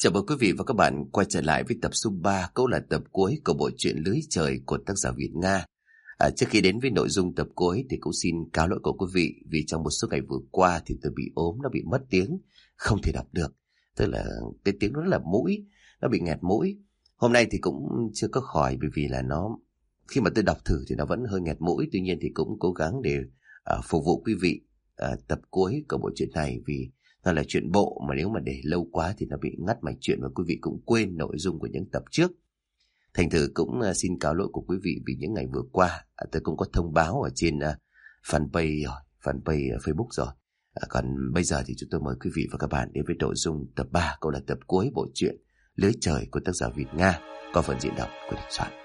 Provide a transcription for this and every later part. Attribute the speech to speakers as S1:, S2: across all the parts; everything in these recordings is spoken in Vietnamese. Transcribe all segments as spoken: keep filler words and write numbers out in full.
S1: Chào mừng quý vị và các bạn quay trở lại với tập số ba, cũng là tập cuối của bộ truyện Lưới Trời của tác giả Việt Nga. À, trước khi đến với nội dung tập cuối thì cũng xin cáo lỗi của quý vị vì trong một số ngày vừa qua thì tôi bị ốm, nó bị mất tiếng, không thể đọc được. Tức là cái tiếng nó rất là mũi, nó bị nghẹt mũi. Hôm nay thì cũng chưa có khỏi bởi vì là nó, khi mà tôi đọc thử thì nó vẫn hơi nghẹt mũi. Tuy nhiên thì cũng cố gắng để uh, phục vụ quý vị uh, tập cuối của bộ truyện này, vì nó là chuyện bộ mà nếu mà để lâu quá thì nó bị ngắt mạch chuyện và quý vị cũng quên nội dung của những tập trước. Thành thử cũng uh, xin cáo lỗi của quý vị vì những ngày vừa qua uh, tôi cũng có thông báo ở trên uh, fanpage rồi, fanpage uh, Facebook rồi. Uh, còn bây giờ thì chúng tôi mời quý vị và các bạn đến với nội dung tập ba, cũng là tập cuối bộ truyện Lưới Trời của tác giả Việt Nga, có phần diễn đọc của Đình Soạn.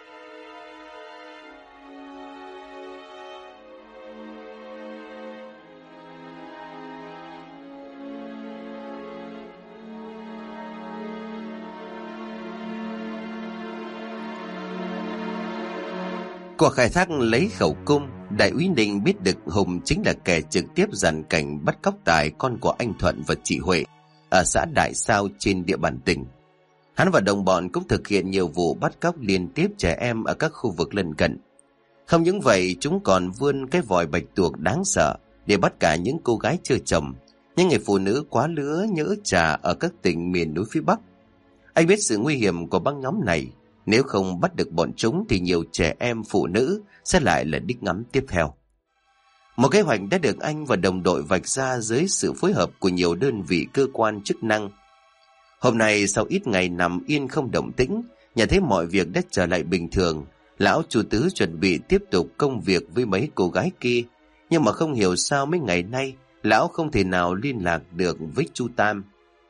S1: Cuộc khai thác lấy khẩu cung, Đại úy Ninh biết được Hùng chính là kẻ trực tiếp dàn cảnh bắt cóc Tài, con của anh Thuận và chị Huệ, ở xã Đại Sao trên địa bàn tỉnh. Hắn và đồng bọn cũng thực hiện nhiều vụ bắt cóc liên tiếp trẻ em ở các khu vực lân cận. Không những vậy, chúng còn vươn cái vòi bạch tuộc đáng sợ để bắt cả những cô gái chưa chồng, những người phụ nữ quá lứa nhỡ trà ở các tỉnh miền núi phía Bắc. Anh biết sự nguy hiểm của băng nhóm này. Nếu không bắt được bọn chúng thì nhiều trẻ em phụ nữ sẽ lại là đích ngắm tiếp theo. Một kế hoạch đã được anh và đồng đội vạch ra dưới sự phối hợp của nhiều đơn vị cơ quan chức năng. Hôm nay sau ít ngày nằm yên không động tĩnh, nhận thấy mọi việc đã trở lại bình thường, lão Chu Tứ chuẩn bị tiếp tục công việc với mấy cô gái kia. Nhưng mà không hiểu sao mấy ngày nay lão không thể nào liên lạc được với Chu Tam.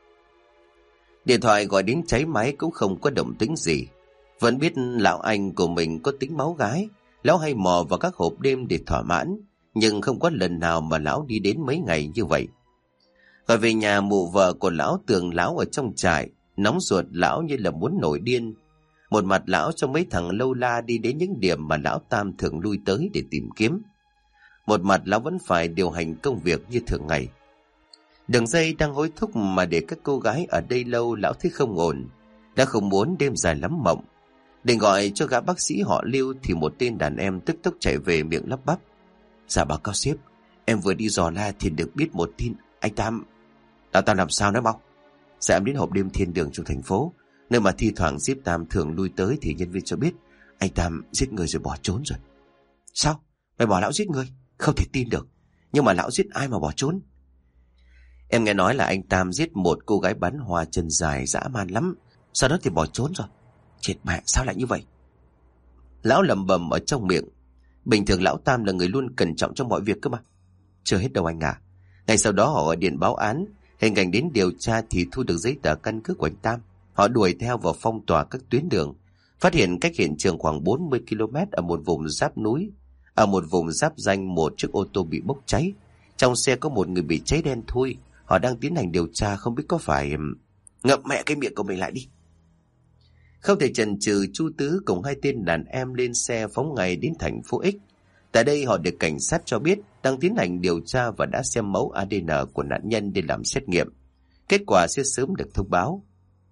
S1: Điện thoại gọi đến cháy máy cũng không có động tĩnh gì. Vẫn biết lão anh của mình có tính máu gái, lão hay mò vào các hộp đêm để thỏa mãn, nhưng không có lần nào mà lão đi đến mấy ngày như vậy. Gọi về nhà, mụ vợ của lão tưởng lão ở trong trại, nóng ruột lão như là muốn nổi điên. Một mặt lão cho mấy thằng lâu la đi đến những điểm mà lão Tam thường lui tới để tìm kiếm. Một mặt lão vẫn phải điều hành công việc như thường ngày. Đường dây đang hối thúc mà để các cô gái ở đây lâu, lão thấy không ổn, đã không muốn đêm dài lắm mộng. Định gọi cho gã bác sĩ họ Lưu thì một tên đàn em tức tốc chạy về miệng lắp bắp. Dạ báo cáo sếp, em vừa đi dò la thì được biết một tin anh Tam. Lão Tam làm sao nói mau? Dạ em đến hộp đêm Thiên Đường trong thành phố, nơi mà thi thoảng Diếp Tam thường lui tới, thì nhân viên cho biết anh Tam giết người rồi bỏ trốn rồi. Sao? Mày bảo lão giết người? Không thể tin được. Nhưng mà lão giết ai mà bỏ trốn? Em nghe nói là anh Tam giết một cô gái bán hoa chân dài dã man lắm, sau đó thì bỏ trốn rồi. Chết mẹ, sao lại như vậy? Lão lẩm bẩm ở trong miệng. Bình thường lão Tam là người luôn cẩn trọng trong mọi việc cơ mà. Chưa hết đâu anh à. Ngày sau đó họ gọi điện báo án, hình ảnh đến điều tra thì thu được giấy tờ căn cước của anh Tam. Họ đuổi theo và phong tỏa các tuyến đường, phát hiện cách hiện trường khoảng bốn mươi ki lô mét ở một vùng giáp núi. Ở một vùng giáp danh, một chiếc ô tô bị bốc cháy. Trong xe có một người bị cháy đen thui. Họ đang tiến hành điều tra, không biết có phải... Ngậm mẹ cái miệng của mình lại đi. Không thể chần chừ, Chu Tứ cùng hai tên đàn em lên xe phóng ngay đến thành phố X. Tại đây họ được cảnh sát cho biết đang tiến hành điều tra và đã xem mẫu a đê en của nạn nhân để làm xét nghiệm. Kết quả sẽ sớm được thông báo.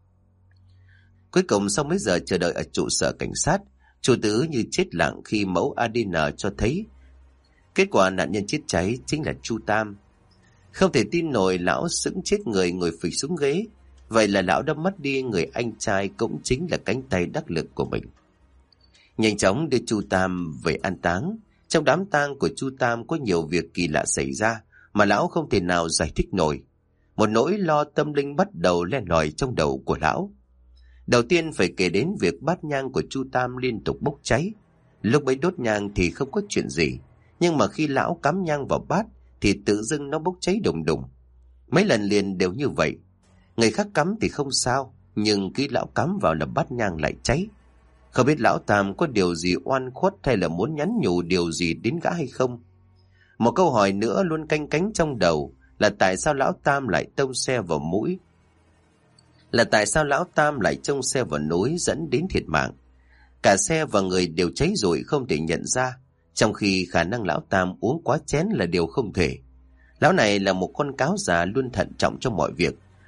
S1: Cuối cùng sau mấy giờ chờ đợi ở trụ sở cảnh sát, Chu Tứ như chết lặng khi mẫu a đê en cho thấy kết quả nạn nhân chết cháy chính là Chu Tam. Không thể tin nổi, lão sững chết người, ngồi phịch xuống ghế. Vậy là lão đã mất đi người anh trai cũng chính là cánh tay đắc lực của mình. Nhanh chóng đưa Chu Tam về an táng. Trong đám tang của Chu Tam có nhiều việc kỳ lạ xảy ra mà lão không thể nào giải thích nổi. Một nỗi lo tâm linh bắt đầu len lỏi trong đầu của lão. Đầu tiên phải kể đến việc bát nhang của Chu Tam liên tục bốc cháy. Lúc bấy đốt nhang thì không có chuyện gì, nhưng mà khi lão cắm nhang vào bát thì tự dưng nó bốc cháy đùng đùng. Mấy lần liền đều như vậy. Người khác cắm thì không sao, nhưng khi lão cắm vào là bát nhang lại cháy. Không biết lão Tam có điều gì oan khuất hay là muốn nhắn nhủ điều gì đến gã hay không. Một câu hỏi nữa luôn canh cánh trong đầu là tại sao lão Tam lại tông xe vào mũi. Là tại sao lão Tam lại trông xe vào núi dẫn đến thiệt mạng. Cả xe và người đều cháy rụi không thể nhận ra, trong khi khả năng lão Tam uống quá chén là điều không thể. Lão này là một con cáo già luôn thận trọng trong mọi việc.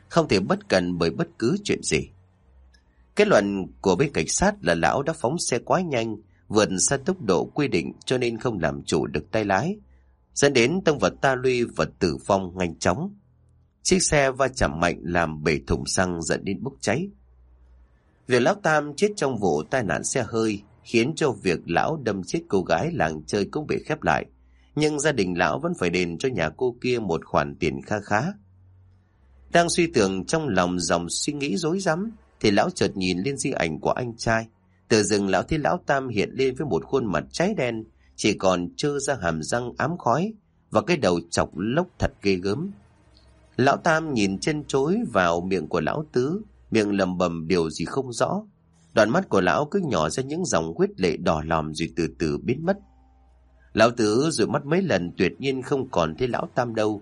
S1: không thể bất cần bởi bất cứ chuyện gì. Kết luận của bên cảnh sát là lão đã phóng xe quá nhanh, vượt xa tốc độ quy định cho nên không làm chủ được tay lái, dẫn đến tông vật ta luy và tử vong nhanh chóng. Chiếc xe va chạm mạnh làm bể thùng xăng dẫn đến bốc cháy. Việc lão Tam chết trong vụ tai nạn xe hơi khiến cho việc lão đâm chết cô gái làng chơi cũng bị khép lại, nhưng gia đình lão vẫn phải đền cho nhà cô kia một khoản tiền kha khá. Đang suy tưởng trong lòng dòng suy nghĩ rối rắm thì lão chợt nhìn lên di ảnh của anh trai. Từ rừng lão thấy lão Tam hiện lên với một khuôn mặt cháy đen, chỉ còn trơ ra hàm răng ám khói và cái đầu chọc lốc thật ghê gớm. Lão Tam nhìn chân chối vào miệng của lão Tứ, miệng lầm bầm điều gì không rõ. Đoạn mắt của lão cứ nhỏ ra những dòng huyết lệ đỏ lòm rồi từ từ biến mất. Lão Tứ dụi mắt mấy lần tuyệt nhiên không còn thấy lão Tam đâu.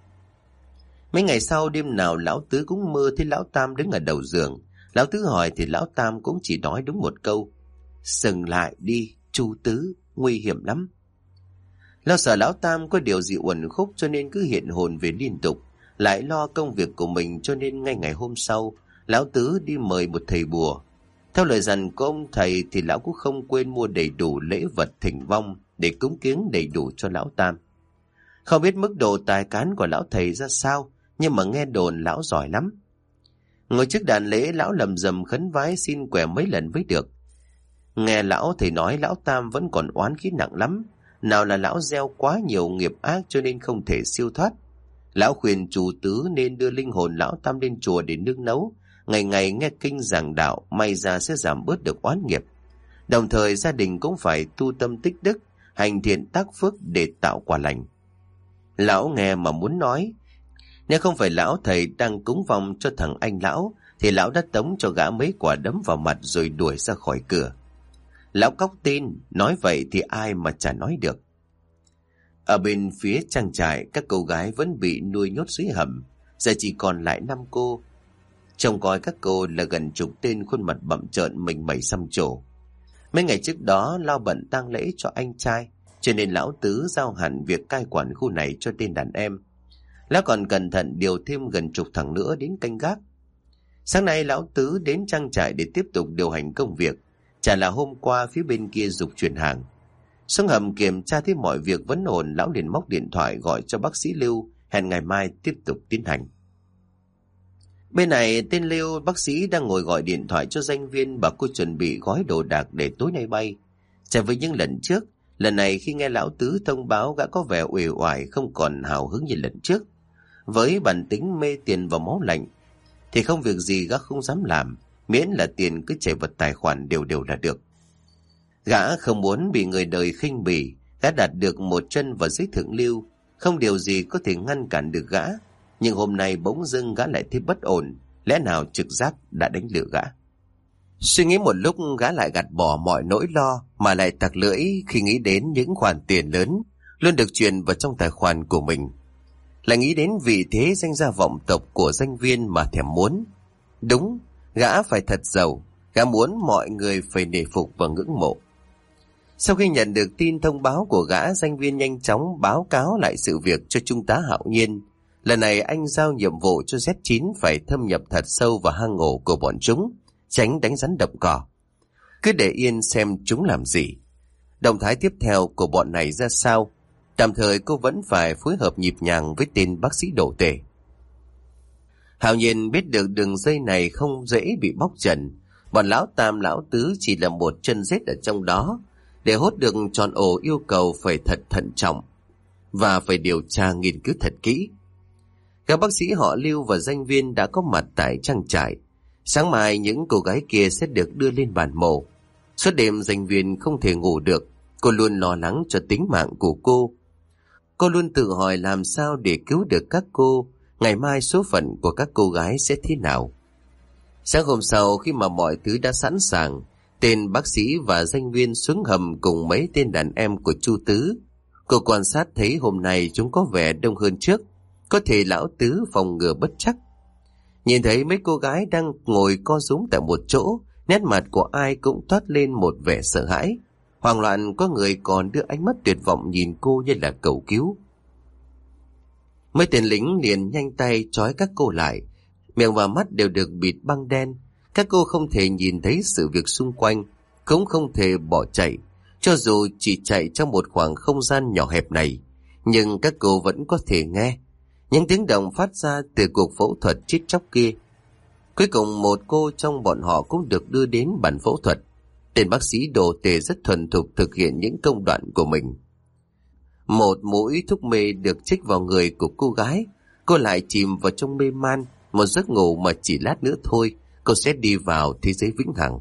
S1: Mấy ngày sau, đêm nào lão Tứ cũng mơ thấy lão Tam đứng ở đầu giường. Lão Tứ hỏi thì lão Tam cũng chỉ nói đúng một câu: "Dừng lại đi, chú Tứ, nguy hiểm lắm." Lo sợ lão Tam có điều gì uẩn khúc cho nên cứ hiện hồn về liên tục, lại lo công việc của mình cho nên ngay ngày hôm sau, lão Tứ đi mời một thầy bùa. Theo lời dặn của ông thầy thì lão cũng không quên mua đầy đủ lễ vật thỉnh vong để cúng kiếng đầy đủ cho lão Tam. Không biết mức độ tài cán của lão thầy ra sao, nhưng mà nghe đồn lão giỏi lắm. Ngồi trước đàn lễ, lão lầm rầm khấn vái xin quẻ mấy lần mới được. Nghe lão thầy nói lão Tam vẫn còn oán khí nặng lắm, nào là lão gieo quá nhiều nghiệp ác cho nên không thể siêu thoát. Lão khuyên chủ Tứ nên đưa linh hồn lão Tam lên chùa để nương nấu, ngày ngày nghe kinh giảng đạo, may ra sẽ giảm bớt được oán nghiệp. Đồng thời gia đình cũng phải tu tâm tích đức, hành thiện tác phước để tạo quả lành. Lão nghe mà muốn nói, nếu không phải lão thầy đang cúng vong cho thằng anh lão thì lão đã tống cho gã mấy quả đấm vào mặt rồi đuổi ra khỏi cửa. Lão cóc tin, nói vậy thì ai mà chả nói được. Ở bên phía trang trại, các cô gái vẫn bị nuôi nhốt dưới hầm, giờ chỉ còn lại năm cô. Trông coi các cô là gần chục tên khuôn mặt bặm trợn mình mẩy xăm trổ. Mấy ngày trước đó lo bận tang lễ cho anh trai, cho nên lão Tứ giao hẳn việc cai quản khu này cho tên đàn em. Lão còn cẩn thận điều thêm gần chục thằng nữa đến canh gác. Sáng nay lão Tứ đến trang trại để tiếp tục điều hành công việc, chả là hôm qua phía bên kia giục chuyển hàng. Xuống hầm kiểm tra thấy mọi việc vẫn ổn, lão liền móc điện thoại gọi cho bác sĩ Lưu, hẹn ngày mai tiếp tục tiến hành. Bên này tên Lưu bác sĩ đang ngồi gọi điện thoại cho danh viên, bảo cô chuẩn bị gói đồ đạc để tối nay bay. Trái với những lần trước, lần này khi nghe lão Tứ thông báo gã có vẻ uể oải, không còn hào hứng như lần trước. Với bản tính mê tiền và máu lạnh thì không việc gì gã không dám làm, miễn là tiền cứ chảy vào tài khoản đều đều là được. Gã không muốn bị người đời khinh bỉ, gã đạt được một chân vào dưới thượng lưu, không điều gì có thể ngăn cản được gã. Nhưng hôm nay bỗng dưng gã lại thấy bất ổn, lẽ nào trực giác đã đánh lừa gã. Suy nghĩ một lúc, gã lại gạt bỏ mọi nỗi lo mà lại tặc lưỡi khi nghĩ đến những khoản tiền lớn luôn được truyền vào trong tài khoản của mình. Lại nghĩ đến vị thế danh gia vọng tộc của danh viên mà thèm muốn. Đúng, gã phải thật giàu, gã muốn mọi người phải nể phục và ngưỡng mộ. Sau khi nhận được tin thông báo của gã, danh viên nhanh chóng báo cáo lại sự việc cho trung tá Hạo Nhiên. Lần này anh giao nhiệm vụ cho Z chín phải thâm nhập thật sâu vào hang ổ của bọn chúng, tránh đánh rắn động cỏ. Cứ để yên xem chúng làm gì. Động thái tiếp theo của bọn này ra sao? Tạm thời cô vẫn phải phối hợp nhịp nhàng với tên bác sĩ đổ tể. Hạo Nhiên biết được đường dây này không dễ bị bóc trần. Bọn lão Tam lão Tứ chỉ là một chân rết ở trong đó. Để hốt được tròn ổ yêu cầu phải thật thận trọng và phải điều tra nghiên cứu thật kỹ. Các bác sĩ họ Lưu và danh viên đã có mặt tại trang trại. Sáng mai những cô gái kia sẽ được đưa lên bàn mổ. Suốt đêm danh viên không thể ngủ được. Cô luôn lo lắng cho tính mạng của cô. Cô luôn tự hỏi làm sao để cứu được các cô. Ngày mai số phận của các cô gái sẽ thế nào. Sáng hôm sau, khi mà mọi thứ đã sẵn sàng, tên bác sĩ và danh viên xuống hầm cùng mấy tên đàn em của Chu Tứ. Cô quan sát thấy hôm nay chúng có vẻ đông hơn trước. Có thể lão Tứ phòng ngừa bất chắc. Nhìn thấy mấy cô gái đang ngồi co rúm tại một chỗ, nét mặt của ai cũng toát lên một vẻ sợ hãi. Hoảng loạn, có người còn đưa ánh mắt tuyệt vọng nhìn cô như là cầu cứu. Mấy tên lính liền nhanh tay trói các cô lại, Miệng và mắt đều được bịt băng đen. Các cô không thể nhìn thấy sự việc xung quanh, cũng không thể bỏ chạy. Cho dù chỉ chạy trong một khoảng không gian nhỏ hẹp này, nhưng các cô vẫn có thể nghe những tiếng động phát ra từ cuộc phẫu thuật chết chóc kia. Cuối cùng một cô trong bọn họ cũng được đưa đến bàn phẫu thuật. Tên bác sĩ đồ tề rất thuần thục thực hiện những công đoạn của mình. Một mũi thuốc mê được chích vào người của cô gái. Cô lại chìm vào trong mê man, một giấc ngủ mà chỉ lát nữa thôi cô sẽ đi vào thế giới vĩnh hằng.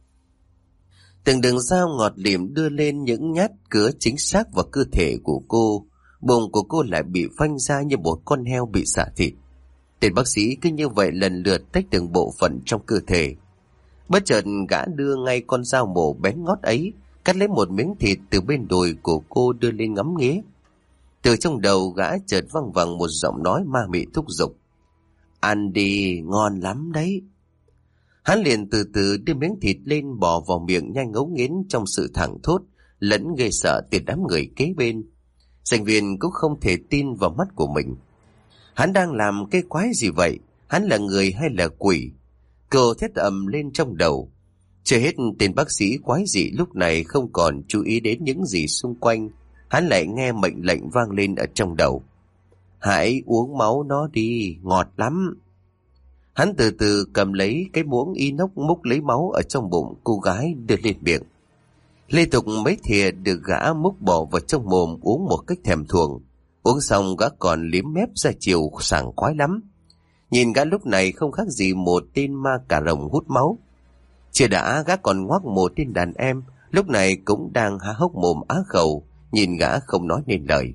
S1: Từng đường dao ngọt lịm đưa lên những nhát cứa chính xác vào cơ thể của cô. Bụng của cô lại bị phanh ra như một con heo bị xả thịt. Tên bác sĩ cứ như vậy lần lượt tách từng bộ phận trong cơ thể. Bất chợt gã đưa ngay con dao mổ bén ngót ấy, cắt lấy một miếng thịt từ bên đùi của cô đưa lên ngắm nghía. Từ trong đầu gã chợt văng vẳng một giọng nói ma mị thúc giục. Ăn đi, ngon lắm đấy. Hắn liền từ từ đưa miếng thịt lên bò vào miệng nhanh ngấu nghiến trong sự thẳng thốt lẫn ghê sợ từ đám người kế bên. Sinh viên cũng không thể tin vào mắt của mình. Hắn đang làm cái quái gì vậy? Hắn là người hay là quỷ? Cô thét ầm lên trong đầu. Chưa hết, tên bác sĩ quái dị lúc này không còn chú ý đến những gì xung quanh. Hắn lại nghe mệnh lệnh vang lên ở trong đầu. Hãy uống máu nó đi, ngọt lắm. Hắn từ từ cầm lấy cái muỗng inox múc lấy máu ở trong bụng cô gái đưa lên miệng. Liên tục mấy thìa được gã múc bỏ vào trong mồm uống một cách thèm thuồng. Uống xong gã còn liếm mép ra chiều sảng khoái lắm. Nhìn gã lúc này không khác gì một tên ma cà rồng hút máu. Chưa đã gã còn ngoác một tên đàn em, lúc này cũng đang há hốc mồm á khẩu, nhìn gã không nói nên lời.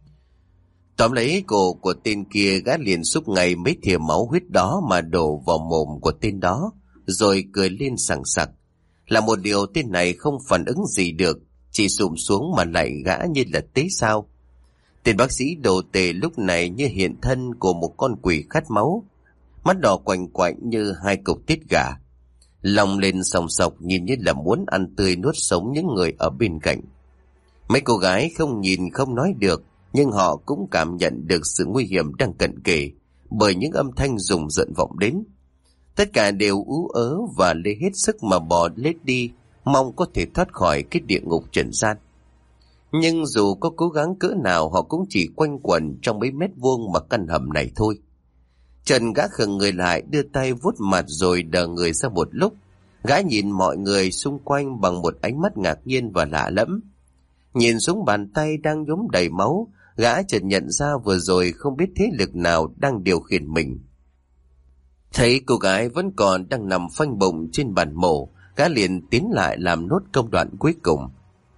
S1: Tóm lấy cổ của tên kia, gã liền xúc ngay mấy thìa máu huyết đó mà đổ vào mồm của tên đó, rồi cười lên sảng sặc. Là một điều tên này không phản ứng gì được, chỉ sụm xuống mà lại gã như là tế sao. Tên bác sĩ đồ tề lúc này như hiện thân của một con quỷ khát máu, mắt đỏ quành quạnh như hai cục tiết gà, lòng lên sòng sọc nhìn như là muốn ăn tươi nuốt sống những người ở bên cạnh. Mấy cô gái không nhìn không nói được, nhưng họ cũng cảm nhận được sự nguy hiểm đang cận kề bởi những âm thanh rùng rợn vọng đến. Tất cả đều ú ớ và lê hết sức mà bò lết đi, mong có thể thoát khỏi cái địa ngục trần gian. Nhưng dù có cố gắng cỡ nào họ cũng chỉ quanh quẩn trong mấy mét vuông mà căn hầm này thôi. Trần gã khựng người lại, đưa tay vuốt mặt rồi đờ người ra một lúc. Gã nhìn mọi người xung quanh bằng một ánh mắt ngạc nhiên và lạ lẫm. Nhìn xuống bàn tay đang nhuốm đầy máu, gã chợt nhận ra vừa rồi không biết thế lực nào đang điều khiển mình. Thấy cô gái vẫn còn đang nằm phanh bụng trên bàn mổ, gã liền tiến lại làm nốt công đoạn cuối cùng.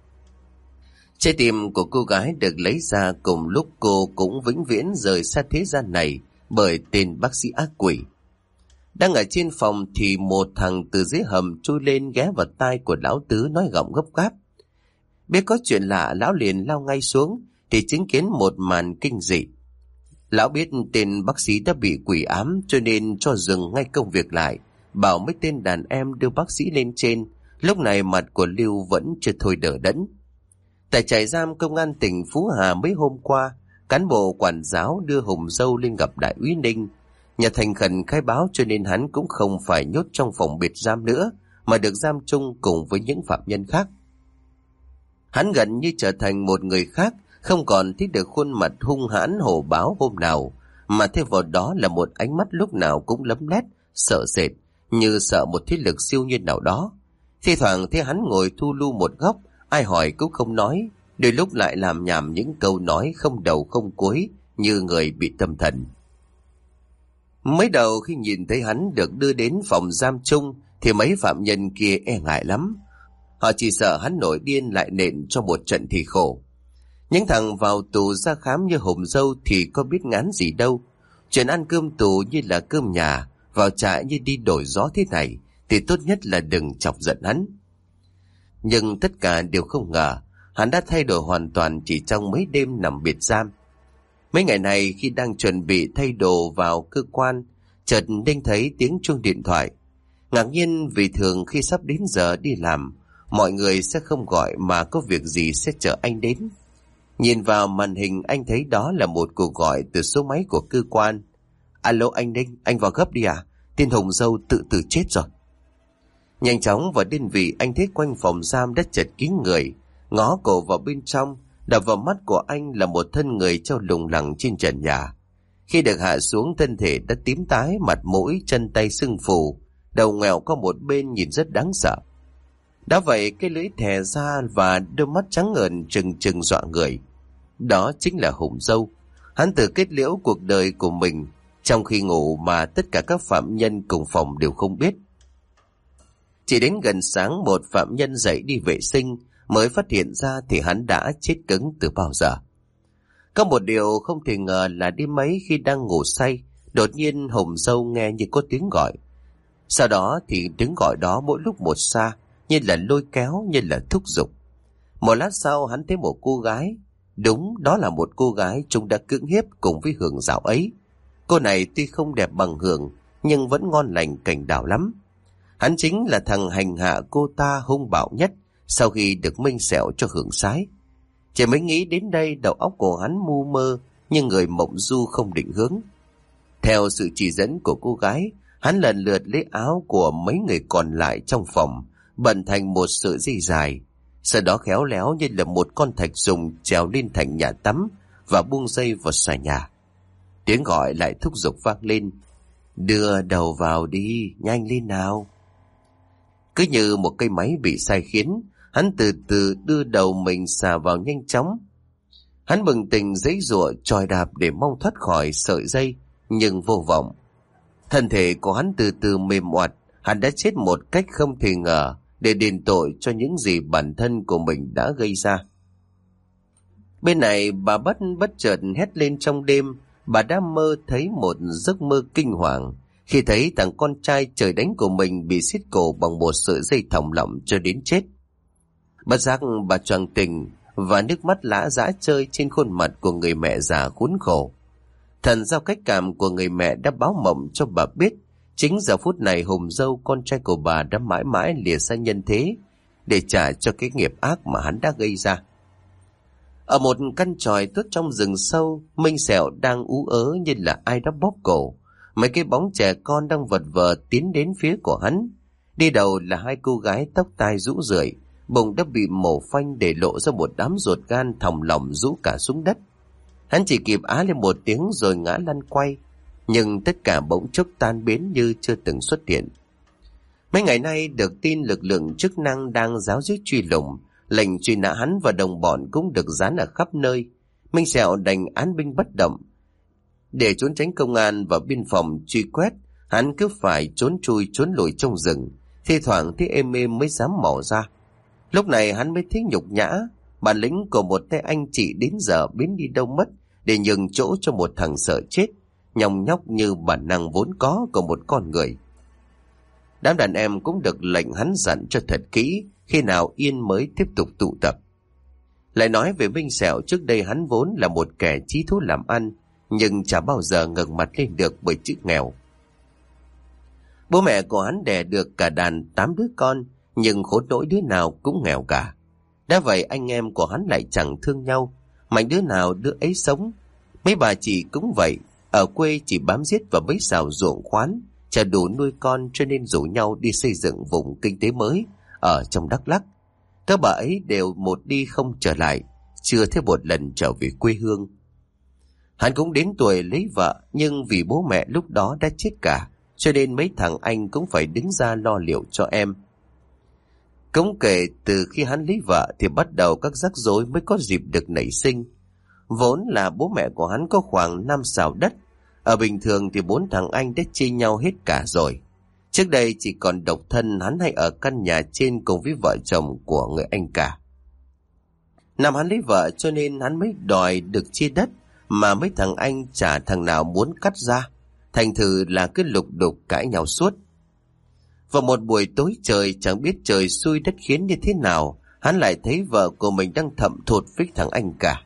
S1: Trái tim của cô gái được lấy ra cùng lúc cô cũng vĩnh viễn rời xa thế gian này bởi tên bác sĩ ác quỷ. Đang ở trên phòng thì một thằng từ dưới hầm chui lên ghé vào tai của lão Tứ nói giọng gấp gáp. Biết có chuyện lạ, lão liền lao ngay xuống thì chứng kiến một màn kinh dị. Lão biết tên bác sĩ đã bị quỷ ám cho nên cho dừng ngay công việc lại, bảo mấy tên đàn em đưa bác sĩ lên trên. Lúc này mặt của Lưu vẫn chưa thôi đờ đẫn. Tại trại giam công an tỉnh Phú Hà mấy hôm qua, cán bộ quản giáo đưa Hùng Dâu lên gặp đại úy Ninh. Nhà thành khẩn khai báo cho nên hắn cũng không phải nhốt trong phòng biệt giam nữa, mà được giam chung cùng với những phạm nhân khác. Hắn gần như trở thành một người khác, không còn thích được khuôn mặt hung hãn hổ báo hôm nào, mà thêm vào đó là một ánh mắt lúc nào cũng lấm lét, sợ sệt, như sợ một thế lực siêu nhiên nào đó. Thi thoảng thấy hắn ngồi thu lu một góc, ai hỏi cũng không nói, đôi lúc lại làm nhảm những câu nói không đầu không cuối như người bị tâm thần. Mới đầu khi nhìn thấy hắn được đưa đến phòng giam chung thì mấy phạm nhân kia e ngại lắm. Họ chỉ sợ hắn nổi điên lại nện cho một trận thì khổ. Những thằng vào tù ra khám như Hùng Dâu thì có biết ngán gì đâu. Chuyện ăn cơm tù như là cơm nhà, vào trại như đi đổi gió thế này thì tốt nhất là đừng chọc giận hắn. Nhưng tất cả đều không ngờ hắn đã thay đổi hoàn toàn chỉ trong mấy đêm nằm biệt giam. Mấy ngày này khi đang chuẩn bị thay đồ vào cơ quan, chợt Ninh thấy tiếng chuông điện thoại. Ngạc nhiên vì thường khi sắp đến giờ đi làm, mọi người sẽ không gọi mà có việc gì sẽ chờ anh đến. Nhìn vào màn hình anh thấy đó là một cuộc gọi từ số máy của cơ quan. Alo anh Ninh, anh vào gấp đi à? Tên Hùng Dâu tự tử chết rồi. Nhanh chóng vào đơn vị, anh thấy quanh phòng giam đã chật kín người. Ngó cổ vào bên trong, đập vào mắt của anh là một thân người treo lủng lẳng trên trần nhà. Khi được hạ xuống, thân thể đã tím tái, mặt mũi chân tay sưng phù, đầu ngoẹo qua một bên nhìn rất đáng sợ. Đã vậy cái lưỡi thè ra và đôi mắt trắng ngần trừng trừng dọa người. Đó chính là Hùng Dâu. Hắn tự kết liễu cuộc đời của mình trong khi ngủ mà tất cả các phạm nhân cùng phòng đều không biết. Chỉ đến gần sáng, một phạm nhân dậy đi vệ sinh mới phát hiện ra thì hắn đã chết cứng từ bao giờ. Có một điều không thể ngờ là đêm ấy khi đang ngủ say, đột nhiên Hùng Dâu nghe như có tiếng gọi. Sau đó thì tiếng gọi đó mỗi lúc một xa, như là lôi kéo, như là thúc giục. Một lát sau hắn thấy một cô gái. Đúng, đó là một cô gái chúng đã cưỡng hiếp cùng với Hưởng dạo ấy. Cô này tuy không đẹp bằng Hưởng, nhưng vẫn ngon lành cảnh đào lắm. Hắn chính là thằng hành hạ cô ta hung bạo nhất sau khi được Minh xẻo cho Hưởng sái. Chỉ mới nghĩ đến đây, đầu óc của hắn mu mơ, nhưng người mộng du không định hướng. Theo sự chỉ dẫn của cô gái, hắn lần lượt lấy áo của mấy người còn lại trong phòng, bận thành một sợi dây dài. Sau đó khéo léo như là một con thạch sùng trèo lên thành nhà tắm và buông dây vào xà nhà. Tiếng gọi lại thúc giục vang lên. Đưa đầu vào đi, nhanh lên nào. Cứ như một cây máy bị sai khiến, hắn từ từ đưa đầu mình xà vào nhanh chóng. Hắn bừng tỉnh giãy giụa chòi đạp để mong thoát khỏi sợi dây, nhưng vô vọng. Thân thể của hắn từ từ mềm oặt, hắn đã chết một cách không thể ngờ để đền tội cho những gì bản thân của mình đã gây ra. Bên này bà bất bất chợt hét lên trong đêm. Bà đã mơ thấy một giấc mơ kinh hoàng khi thấy thằng con trai trời đánh của mình bị xiết cổ bằng một sợi dây thòng lọng cho đến chết. Bất giác bà choàng tỉnh và nước mắt lã dã trơi trên khuôn mặt của người mẹ già khốn khổ. Thần giao cách cảm của người mẹ đã báo mộng cho bà biết chính giờ phút này Hùng Dâu, con trai của bà, đã mãi mãi lìa xa nhân thế để trả cho cái nghiệp ác mà hắn đã gây ra. Ở một căn chòi tuốt trong rừng sâu, Minh Sẹo đang ú ớ như là ai đó bóp cổ. Mấy cái bóng trẻ con đang vật vờ tiến đến phía của hắn. Đi đầu là hai cô gái tóc tai rũ rượi, bụng đã bị mổ phanh để lộ ra một đám ruột gan thòng lọng rũ cả xuống đất. Hắn chỉ kịp á lên một tiếng rồi ngã lăn quay, nhưng tất cả bỗng chốc tan biến như chưa từng xuất hiện. Mấy ngày nay được tin lực lượng chức năng đang giáo diết truy lùng, lệnh truy nã hắn và đồng bọn cũng được dán ở khắp nơi. Minh Sẹo đành án binh bất động. Để trốn tránh công an và biên phòng truy quét, hắn cứ phải trốn chui trốn lùi trong rừng, thi thoảng thấy êm êm mới dám mò ra. Lúc này hắn mới thấy nhục nhã, bản lĩnh của một tay anh chị đến giờ biến đi đâu mất để nhường chỗ cho một thằng sợ chết, nhòng nhóc như bản năng vốn có của một con người. Đám đàn em cũng được lệnh hắn dặn cho thật kỹ khi nào yên mới tiếp tục tụ tập. Lại nói về Minh Sẹo, trước đây hắn vốn là một kẻ chí thú làm ăn, nhưng chả bao giờ ngẩng mặt lên được bởi chữ nghèo. Bố mẹ của hắn đẻ được cả đàn tám đứa con, nhưng khốn nỗi đứa nào cũng nghèo cả. Đã vậy anh em của hắn lại chẳng thương nhau, mạnh đứa nào đứa ấy sống. Mấy bà chị cũng vậy, ở quê chỉ bám giết vào mấy xào ruộng khoán, chả đủ nuôi con, cho nên rủ nhau đi xây dựng vùng kinh tế mới ở trong Đắk Lắk. Các bà ấy đều một đi không trở lại, chưa thấy một lần trở về quê hương. Hắn cũng đến tuổi lấy vợ, nhưng vì bố mẹ lúc đó đã chết cả, cho nên mấy thằng anh cũng phải đứng ra lo liệu cho em. Cũng kể từ khi hắn lấy vợ thì bắt đầu các rắc rối mới có dịp được nảy sinh. Vốn là bố mẹ của hắn có khoảng năm sào đất, ở bình thường thì bốn thằng anh đã chia nhau hết cả rồi. Trước đây chỉ còn độc thân, hắn hay ở căn nhà trên cùng với vợ chồng của người anh cả. Năm hắn lấy vợ cho nên hắn mới đòi được chia đất, mà mấy thằng anh chả thằng nào muốn cắt ra, thành thử là cứ lục đục cãi nhau suốt. Vào một buổi tối trời, chẳng biết trời xui đất khiến như thế nào, hắn lại thấy vợ của mình đang thậm thụt với thằng anh cả.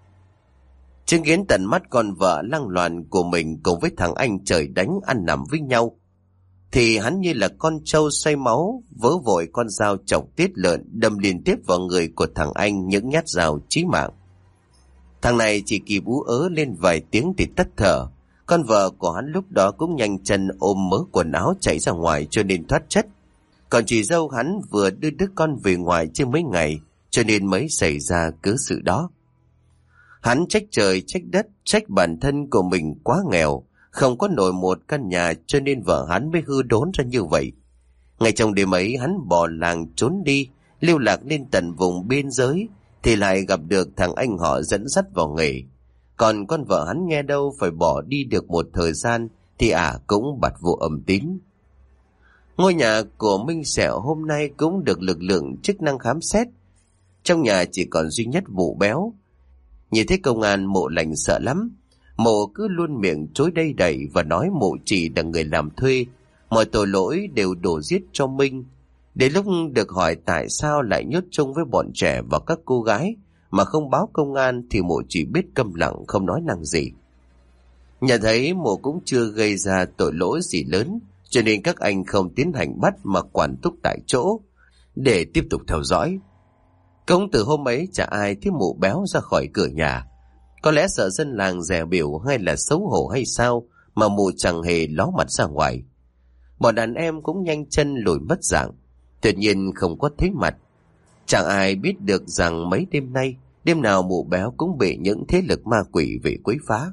S1: Chứng kiến tận mắt con vợ lăng loàn của mình cùng với thằng anh trời đánh ăn nằm với nhau, thì hắn như là con trâu xoay máu, vớ vội con dao chọc tiết lợn đâm liên tiếp vào người của thằng anh những nhát dao chí mạng. Thằng này chỉ kịp ú ớ lên vài tiếng thì tắt thở, Con vợ của hắn lúc đó cũng nhanh chân ôm mớ quần áo chạy ra ngoài cho nên thoát chất. Còn chị dâu hắn vừa đưa đứa con về ngoài chưa mấy ngày cho nên mới xảy ra cớ sự đó. Hắn trách trời trách đất, trách bản thân của mình quá nghèo, không có nổi một căn nhà cho nên vợ hắn mới hư đốn ra như vậy. Ngay trong đêm ấy hắn bỏ làng trốn đi, lưu lạc lên tận vùng biên giới thì lại gặp được thằng anh họ dẫn dắt vào nghề. Còn con vợ hắn nghe đâu phải bỏ đi được một thời gian thì ả à cũng bặt vô âm tín. Ngôi nhà của Minh Sẹo hôm nay cũng được lực lượng chức năng khám xét. Trong nhà chỉ còn duy nhất Mụ Béo. Nhìn thấy công an, Mộ Lành sợ lắm. Mộ cứ luôn miệng chối đây đẩy và nói mộ chỉ là người làm thuê, mọi tội lỗi đều đổ giết cho Minh. Đến lúc được hỏi tại sao lại nhốt chung với bọn trẻ và các cô gái mà không báo công an thì mộ chỉ biết câm lặng không nói năng gì. Nhận thấy mộ cũng chưa gây ra tội lỗi gì lớn cho nên các anh không tiến hành bắt mà quản thúc tại chỗ để tiếp tục theo dõi. Cũng từ hôm ấy chả ai thấy Mụ Béo ra khỏi cửa nhà. Có lẽ sợ dân làng dè biểu hay là xấu hổ hay sao mà mụ chẳng hề ló mặt ra ngoài. Bọn đàn em cũng nhanh chân lùi mất dạng, tuyệt nhiên không có thấy mặt. Chẳng ai biết được rằng mấy đêm nay, đêm nào Mụ Béo cũng bị những thế lực ma quỷ về quấy phá.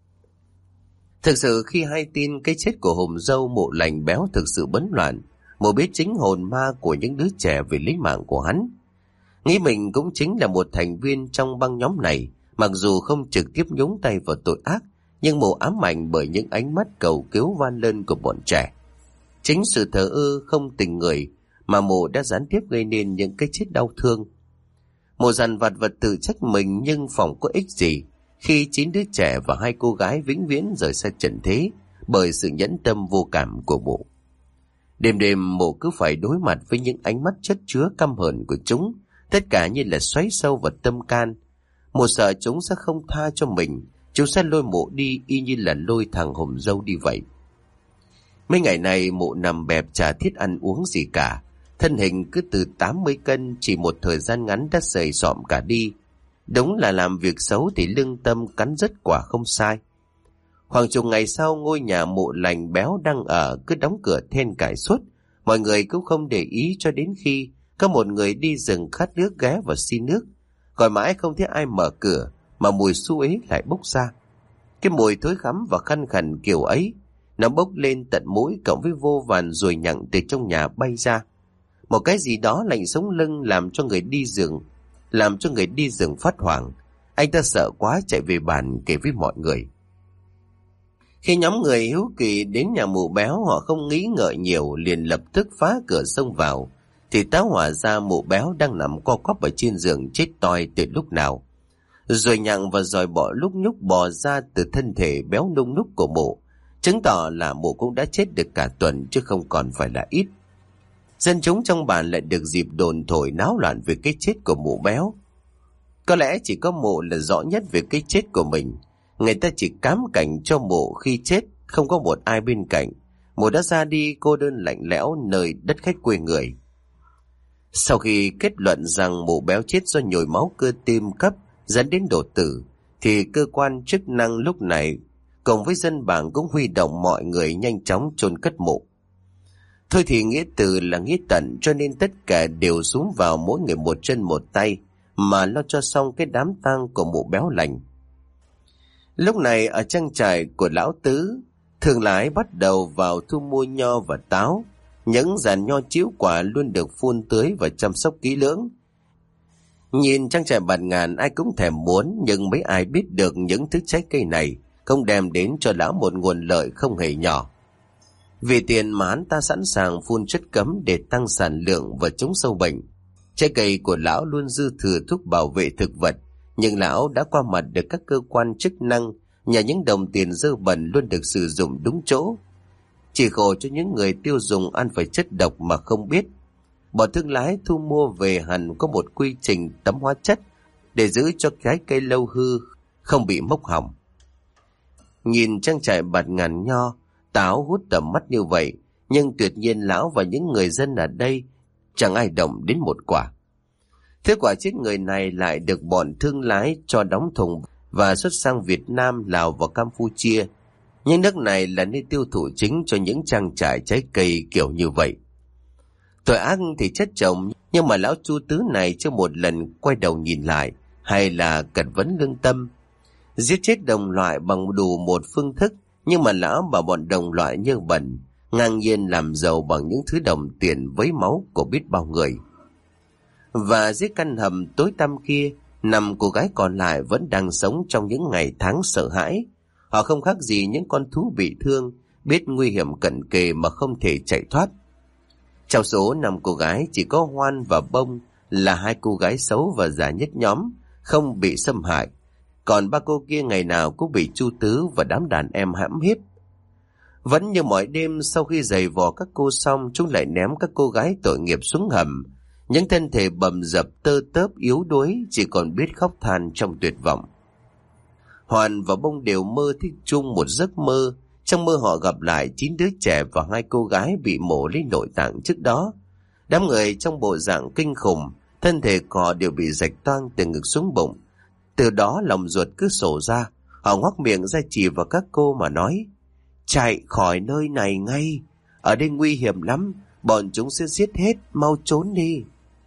S1: Thực sự khi hay tin cái chết của Hùng Dâu, Mộ Lành Béo thực sự bấn loạn. Mụ biết chính hồn ma của những đứa trẻ về lấy mạng của hắn. Nghĩ mình cũng chính là một thành viên trong băng nhóm này, mặc dù không trực tiếp nhúng tay vào tội ác, nhưng mụ ám ảnh bởi những ánh mắt cầu cứu van lơn của bọn trẻ. Chính sự thờ ơ không tình người mà mụ đã gián tiếp gây nên những cái chết đau thương. Mụ dằn vặt vật tự trách mình nhưng phòng có ích gì khi chín đứa trẻ và hai cô gái vĩnh viễn rời xa trần thế bởi sự nhẫn tâm vô cảm của mụ. Đêm đêm mụ cứ phải đối mặt với những ánh mắt chất chứa căm hờn của chúng, tất cả như là xoáy sâu vào tâm can. Mụ sợ chúng sẽ không tha cho mình, chúng sẽ lôi mụ đi y như là lôi thằng Hùng Dâu đi vậy. Mấy ngày này mụ nằm bẹp chả thiết ăn uống gì cả, thân hình cứ từ tám mươi cân chỉ một thời gian ngắn đã sầy sọm cả đi. Đúng là làm việc xấu thì lương tâm cắn rứt quả không sai. Khoảng chục ngày sau, ngôi nhà Mộ Lành Béo đang ở cứ đóng cửa then cài suốt, mọi người cũng không để ý cho đến khi có một người đi rừng khát nước ghé vào xin nước. Gọi mãi không thấy ai mở cửa mà mùi xú ế lại bốc ra. Cái mùi thối khắm và khăn khẩn kiểu ấy nó bốc lên tận mũi, cộng với vô vàn ruồi nhặng từ trong nhà bay ra. Một cái gì đó lạnh sống lưng làm cho người đi rừng làm cho người đi rừng phát hoảng. Anh ta sợ quá chạy về bàn kể với mọi người. Khi nhóm người hiếu kỳ đến nhà Mụ Béo, họ không nghĩ ngợi nhiều liền lập tức phá cửa xông vào, thì táo hỏa ra Mụ Béo đang nằm co quắp ở trên giường chết toi từ lúc nào. Rồi nhặng và dòi bọ lúc nhúc bò ra từ thân thể béo nung núc của mụ, chứng tỏ là mụ cũng đã chết được cả tuần chứ không còn phải là ít. Dân chúng trong bản lại được dịp đồn thổi náo loạn về cái chết của Mụ Béo. Có lẽ chỉ có mụ là rõ nhất về cái chết của mình. Người ta chỉ cám cảnh cho mụ khi chết không có một ai bên cạnh. Mụ đã ra đi cô đơn lạnh lẽo nơi đất khách quê người. Sau khi kết luận rằng Mụ Béo chết do nhồi máu cơ tim cấp dẫn đến đột tử, thì cơ quan chức năng lúc này cùng với dân bản cũng huy động mọi người nhanh chóng chôn cất mụ. Thôi thì nghĩa từ là nghĩa tận, cho nên tất cả đều xuống vào mỗi người một chân một tay mà lo cho xong cái đám tang của Mụ Béo Lành. Lúc này ở trang trại của lão Tứ, thương lái bắt đầu vào thu mua nho và táo. Những giàn nho chiếu quả luôn được phun tưới và chăm sóc kỹ lưỡng. Nhìn trang trại bạt ngàn ai cũng thèm muốn, nhưng mấy ai biết được những thứ trái cây này không đem đến cho lão một nguồn lợi không hề nhỏ. Vì tiền mà hắn ta sẵn sàng phun chất cấm để tăng sản lượng và chống sâu bệnh. Trái cây của lão luôn dư thừa thuốc bảo vệ thực vật, nhưng lão đã qua mặt được các cơ quan chức năng nhờ những đồng tiền dơ bẩn luôn được sử dụng đúng chỗ. Chỉ khổ cho những người tiêu dùng ăn phải chất độc mà không biết. Bọn thương lái thu mua về hẳn có một quy trình tắm hóa chất để giữ cho trái cây lâu hư, không bị mốc hỏng. Nhìn trang trại bạt ngàn nho, táo hút tầm mắt như vậy, nhưng tuyệt nhiên lão và những người dân ở đây chẳng ai động đến một quả. Thế quả chết người này lại được bọn thương lái cho đóng thùng và xuất sang Việt Nam, Lào và Campuchia. Nhưng nước này là nơi tiêu thụ chính cho những trang trại trái cây kiểu như vậy. Tội ác thì chất chồng, nhưng mà lão Chu Tứ này chưa một lần quay đầu nhìn lại hay là cật vấn lương tâm. Giết chết đồng loại bằng đủ một phương thức, nhưng mà lão bảo bọn đồng loại như bẩn, ngang nhiên làm giàu bằng những thứ đồng tiền với máu của biết bao người. Và dưới căn hầm tối tăm kia, năm cô gái còn lại vẫn đang sống trong những ngày tháng sợ hãi. Họ không khác gì những con thú bị thương, biết nguy hiểm cận kề mà không thể chạy thoát. Trong số năm cô gái chỉ có Hoan và Bông là hai cô gái xấu và già nhất nhóm, không bị xâm hại. Còn ba cô kia ngày nào cũng bị Chu Tứ và đám đàn em hãm hiếp. Vẫn như mọi đêm, sau khi giày vò các cô xong, chúng lại ném các cô gái tội nghiệp xuống hầm. Những thân thể bầm dập tơ tớp yếu đuối, chỉ còn biết khóc than trong tuyệt vọng. Hoàn và Bông đều mơ thích chung một giấc mơ. Trong mơ họ gặp lại chín đứa trẻ và hai cô gái bị mổ lấy nội tạng trước đó. Đám người trong bộ dạng kinh khủng, thân thể họ đều bị rạch toang từ ngực xuống bụng. Từ đó lòng ruột cứ sổ ra. Họ ngoác miệng ra chỉ vào các cô mà nói: chạy khỏi nơi này ngay, ở đây nguy hiểm lắm, bọn chúng sẽ giết hết, mau trốn đi.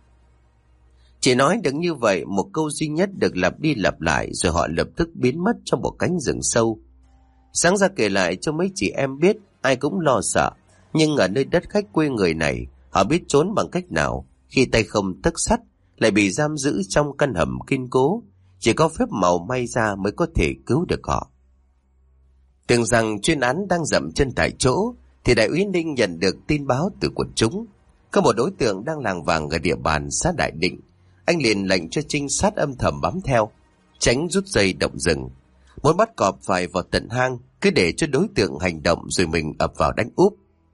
S1: Chỉ nói được như vậy, một câu duy nhất được lặp đi lặp lại, rồi họ lập tức biến mất trong một cánh rừng sâu. Sáng ra kể lại cho mấy chị em biết, ai cũng lo sợ, nhưng ở nơi đất khách quê người này, họ biết trốn bằng cách nào khi tay không tấc sắt, lại bị giam giữ trong căn hầm kiên cố. Chỉ có phép màu may ra mới có thể cứu được họ. Tưởng rằng chuyên án đang dậm chân tại chỗ, thì đại úy Ninh nhận được tin báo từ quần chúng. Có một đối tượng đang làng vàng ở địa bàn xã Đại Định. Anh liền lệnh cho trinh sát âm thầm bám theo, tránh rút dây động rừng. Muốn bắt cọp phải vào tận hang, cứ để cho đối tượng hành động rồi mình ập vào đánh úp.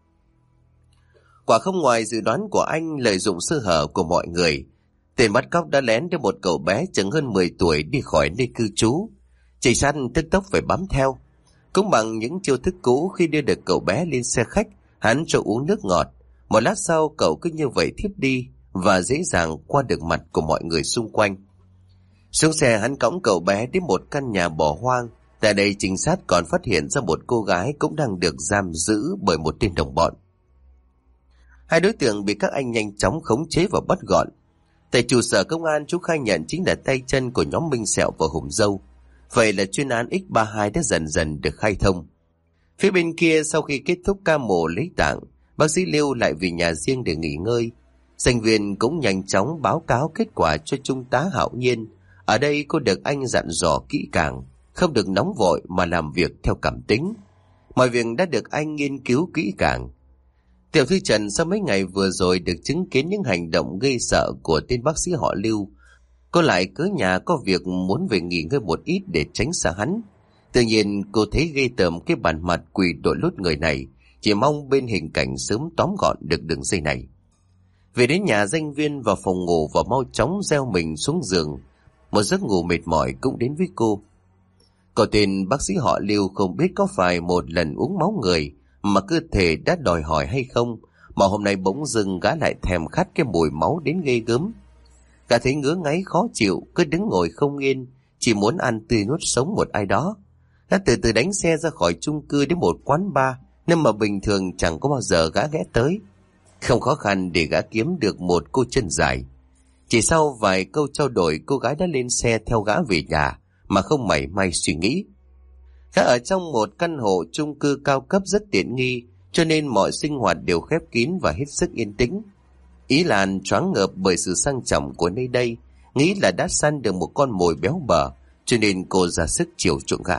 S1: Quả không ngoài dự đoán của anh, lợi dụng sơ hở của mọi người, tên bắt cóc đã lén đưa một cậu bé chừng hơn mười tuổi đi khỏi nơi cư trú. Trinh sát tức tốc phải bám theo. Cũng bằng những chiêu thức cũ, khi đưa được cậu bé lên xe khách, hắn cho uống nước ngọt. Một lát sau cậu cứ như vậy thiếp đi và dễ dàng qua được mặt của mọi người xung quanh. Xuống xe, hắn cõng cậu bé đến một căn nhà bỏ hoang. Tại đây trinh sát còn phát hiện ra một cô gái cũng đang được giam giữ bởi một tên đồng bọn. Hai đối tượng bị các anh nhanh chóng khống chế và bắt gọn. Tại trụ sở công an, chúng khai nhận chính là tay chân của nhóm Minh Sẹo và Hùng Dâu. Vậy là chuyên án ích ba hai đã dần dần được khai thông. Phía bên kia, sau khi kết thúc ca mổ lấy tạng, bác sĩ Lưu lại về nhà riêng để nghỉ ngơi. Danh viên cũng nhanh chóng báo cáo kết quả cho trung tá Hạo Nhiên. Ở đây cô được anh dặn dò kỹ càng, không được nóng vội mà làm việc theo cảm tính. Mọi việc đã được anh nghiên cứu kỹ càng. Tiểu thư Trần sau mấy ngày vừa rồi được chứng kiến những hành động gây sợ của tên bác sĩ họ Lưu, cô lại cớ nhà có việc muốn về nghỉ ngơi một ít để tránh xa hắn. Tự nhiên cô thấy ghê tởm cái bản mặt quỷ đội lốt người này, chỉ mong bên hình cảnh sớm tóm gọn được đường dây này. Về đến nhà danh viên vào phòng ngủ và mau chóng gieo mình xuống giường. Một giấc ngủ mệt mỏi cũng đến với cô. Cậu tên bác sĩ họ Lưu không biết có phải một lần uống máu người mà cơ thể đã đòi hỏi hay không, mà hôm nay bỗng dưng gã lại thèm khát cái mùi máu đến ghê gớm. Gã thấy ngứa ngáy khó chịu, cứ đứng ngồi không yên, chỉ muốn ăn tươi nuốt sống một ai đó. Gã từ từ đánh xe ra khỏi chung cư đến một quán bar, nơi mà bình thường chẳng có bao giờ gã ghé tới. Không khó khăn để gã kiếm được một cô chân dài. Chỉ sau vài câu trao đổi, cô gái đã lên xe theo gã về nhà mà không mảy may suy nghĩ. Gã ở trong một căn hộ chung cư cao cấp rất tiện nghi, cho nên mọi sinh hoạt đều khép kín và hết sức yên tĩnh. Ý Lan choáng ngợp bởi sự sang trọng của nơi đây, nghĩ là đã săn được một con mồi béo bở, cho nên cô ra sức chiều chuộng gã.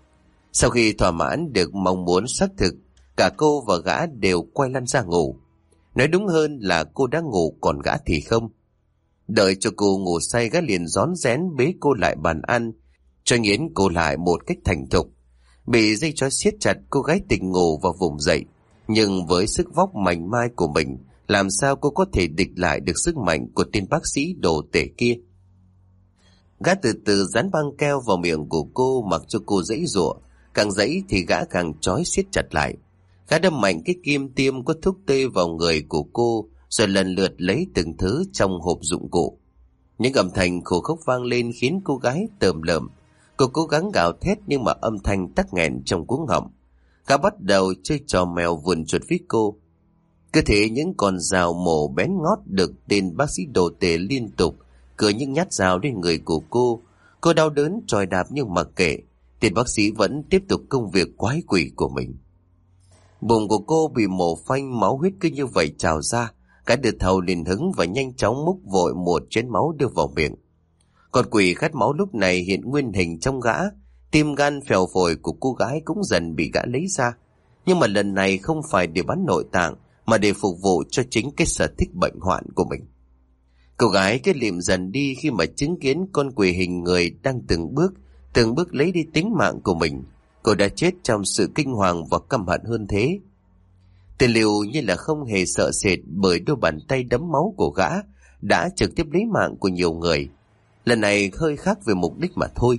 S1: Sau khi thỏa mãn được mong muốn xác thực, cả cô và gã đều quay lăn ra ngủ. Nói đúng hơn là cô đã ngủ còn gã thì không. Đợi cho cô ngủ say, gã liền rón rén bế cô lại bàn ăn, cho nghiến cô lại một cách thành thục. Bị dây trói siết chặt, cô gái tỉnh ngủ và vùng dậy, nhưng với sức vóc mảnh mai của mình, làm sao cô có thể địch lại được sức mạnh của tên bác sĩ đồ tể kia. Gã từ từ dán băng keo vào miệng của cô, mặc cho cô giãy giụa, càng giãy thì gã càng trói siết chặt lại. Gã đâm mạnh cái kim tiêm có thuốc tê vào người của cô, rồi lần lượt lấy từng thứ trong hộp dụng cụ. Những âm thanh khổ khóc vang lên khiến cô gái tởm lợm. Cô cố gắng gào thét nhưng mà âm thanh tắc nghẹn trong cuống họng. Gã bắt đầu chơi trò mèo vườn chuột với cô. Cứ thế những con dao mổ bén ngót được tên bác sĩ đồ tể liên tục cứa những nhát dao lên người của cô. Cô đau đớn chòi đạp nhưng mặc kệ, tên bác sĩ vẫn tiếp tục công việc quái quỷ của mình. Bụng của cô bị mổ phanh, máu huyết cứ như vậy trào ra. Cả đợt thầu liền hứng và nhanh chóng múc vội một chén máu đưa vào miệng. Con quỷ khát máu lúc này hiện nguyên hình trong gã. Tim gan phèo phổi của cô gái cũng dần bị gã lấy ra. Nhưng mà lần này không phải để bán nội tạng, mà để phục vụ cho chính cái sở thích bệnh hoạn của mình. Cô gái cái liệm dần đi khi mà chứng kiến con quỷ hình người đang từng bước, từng bước lấy đi tính mạng của mình. Cô đã chết trong sự kinh hoàng và căm hận hơn thế. Tên liều như là không hề sợ sệt bởi đôi bàn tay đẫm máu của gã đã trực tiếp lấy mạng của nhiều người. Lần này hơi khác về mục đích mà thôi.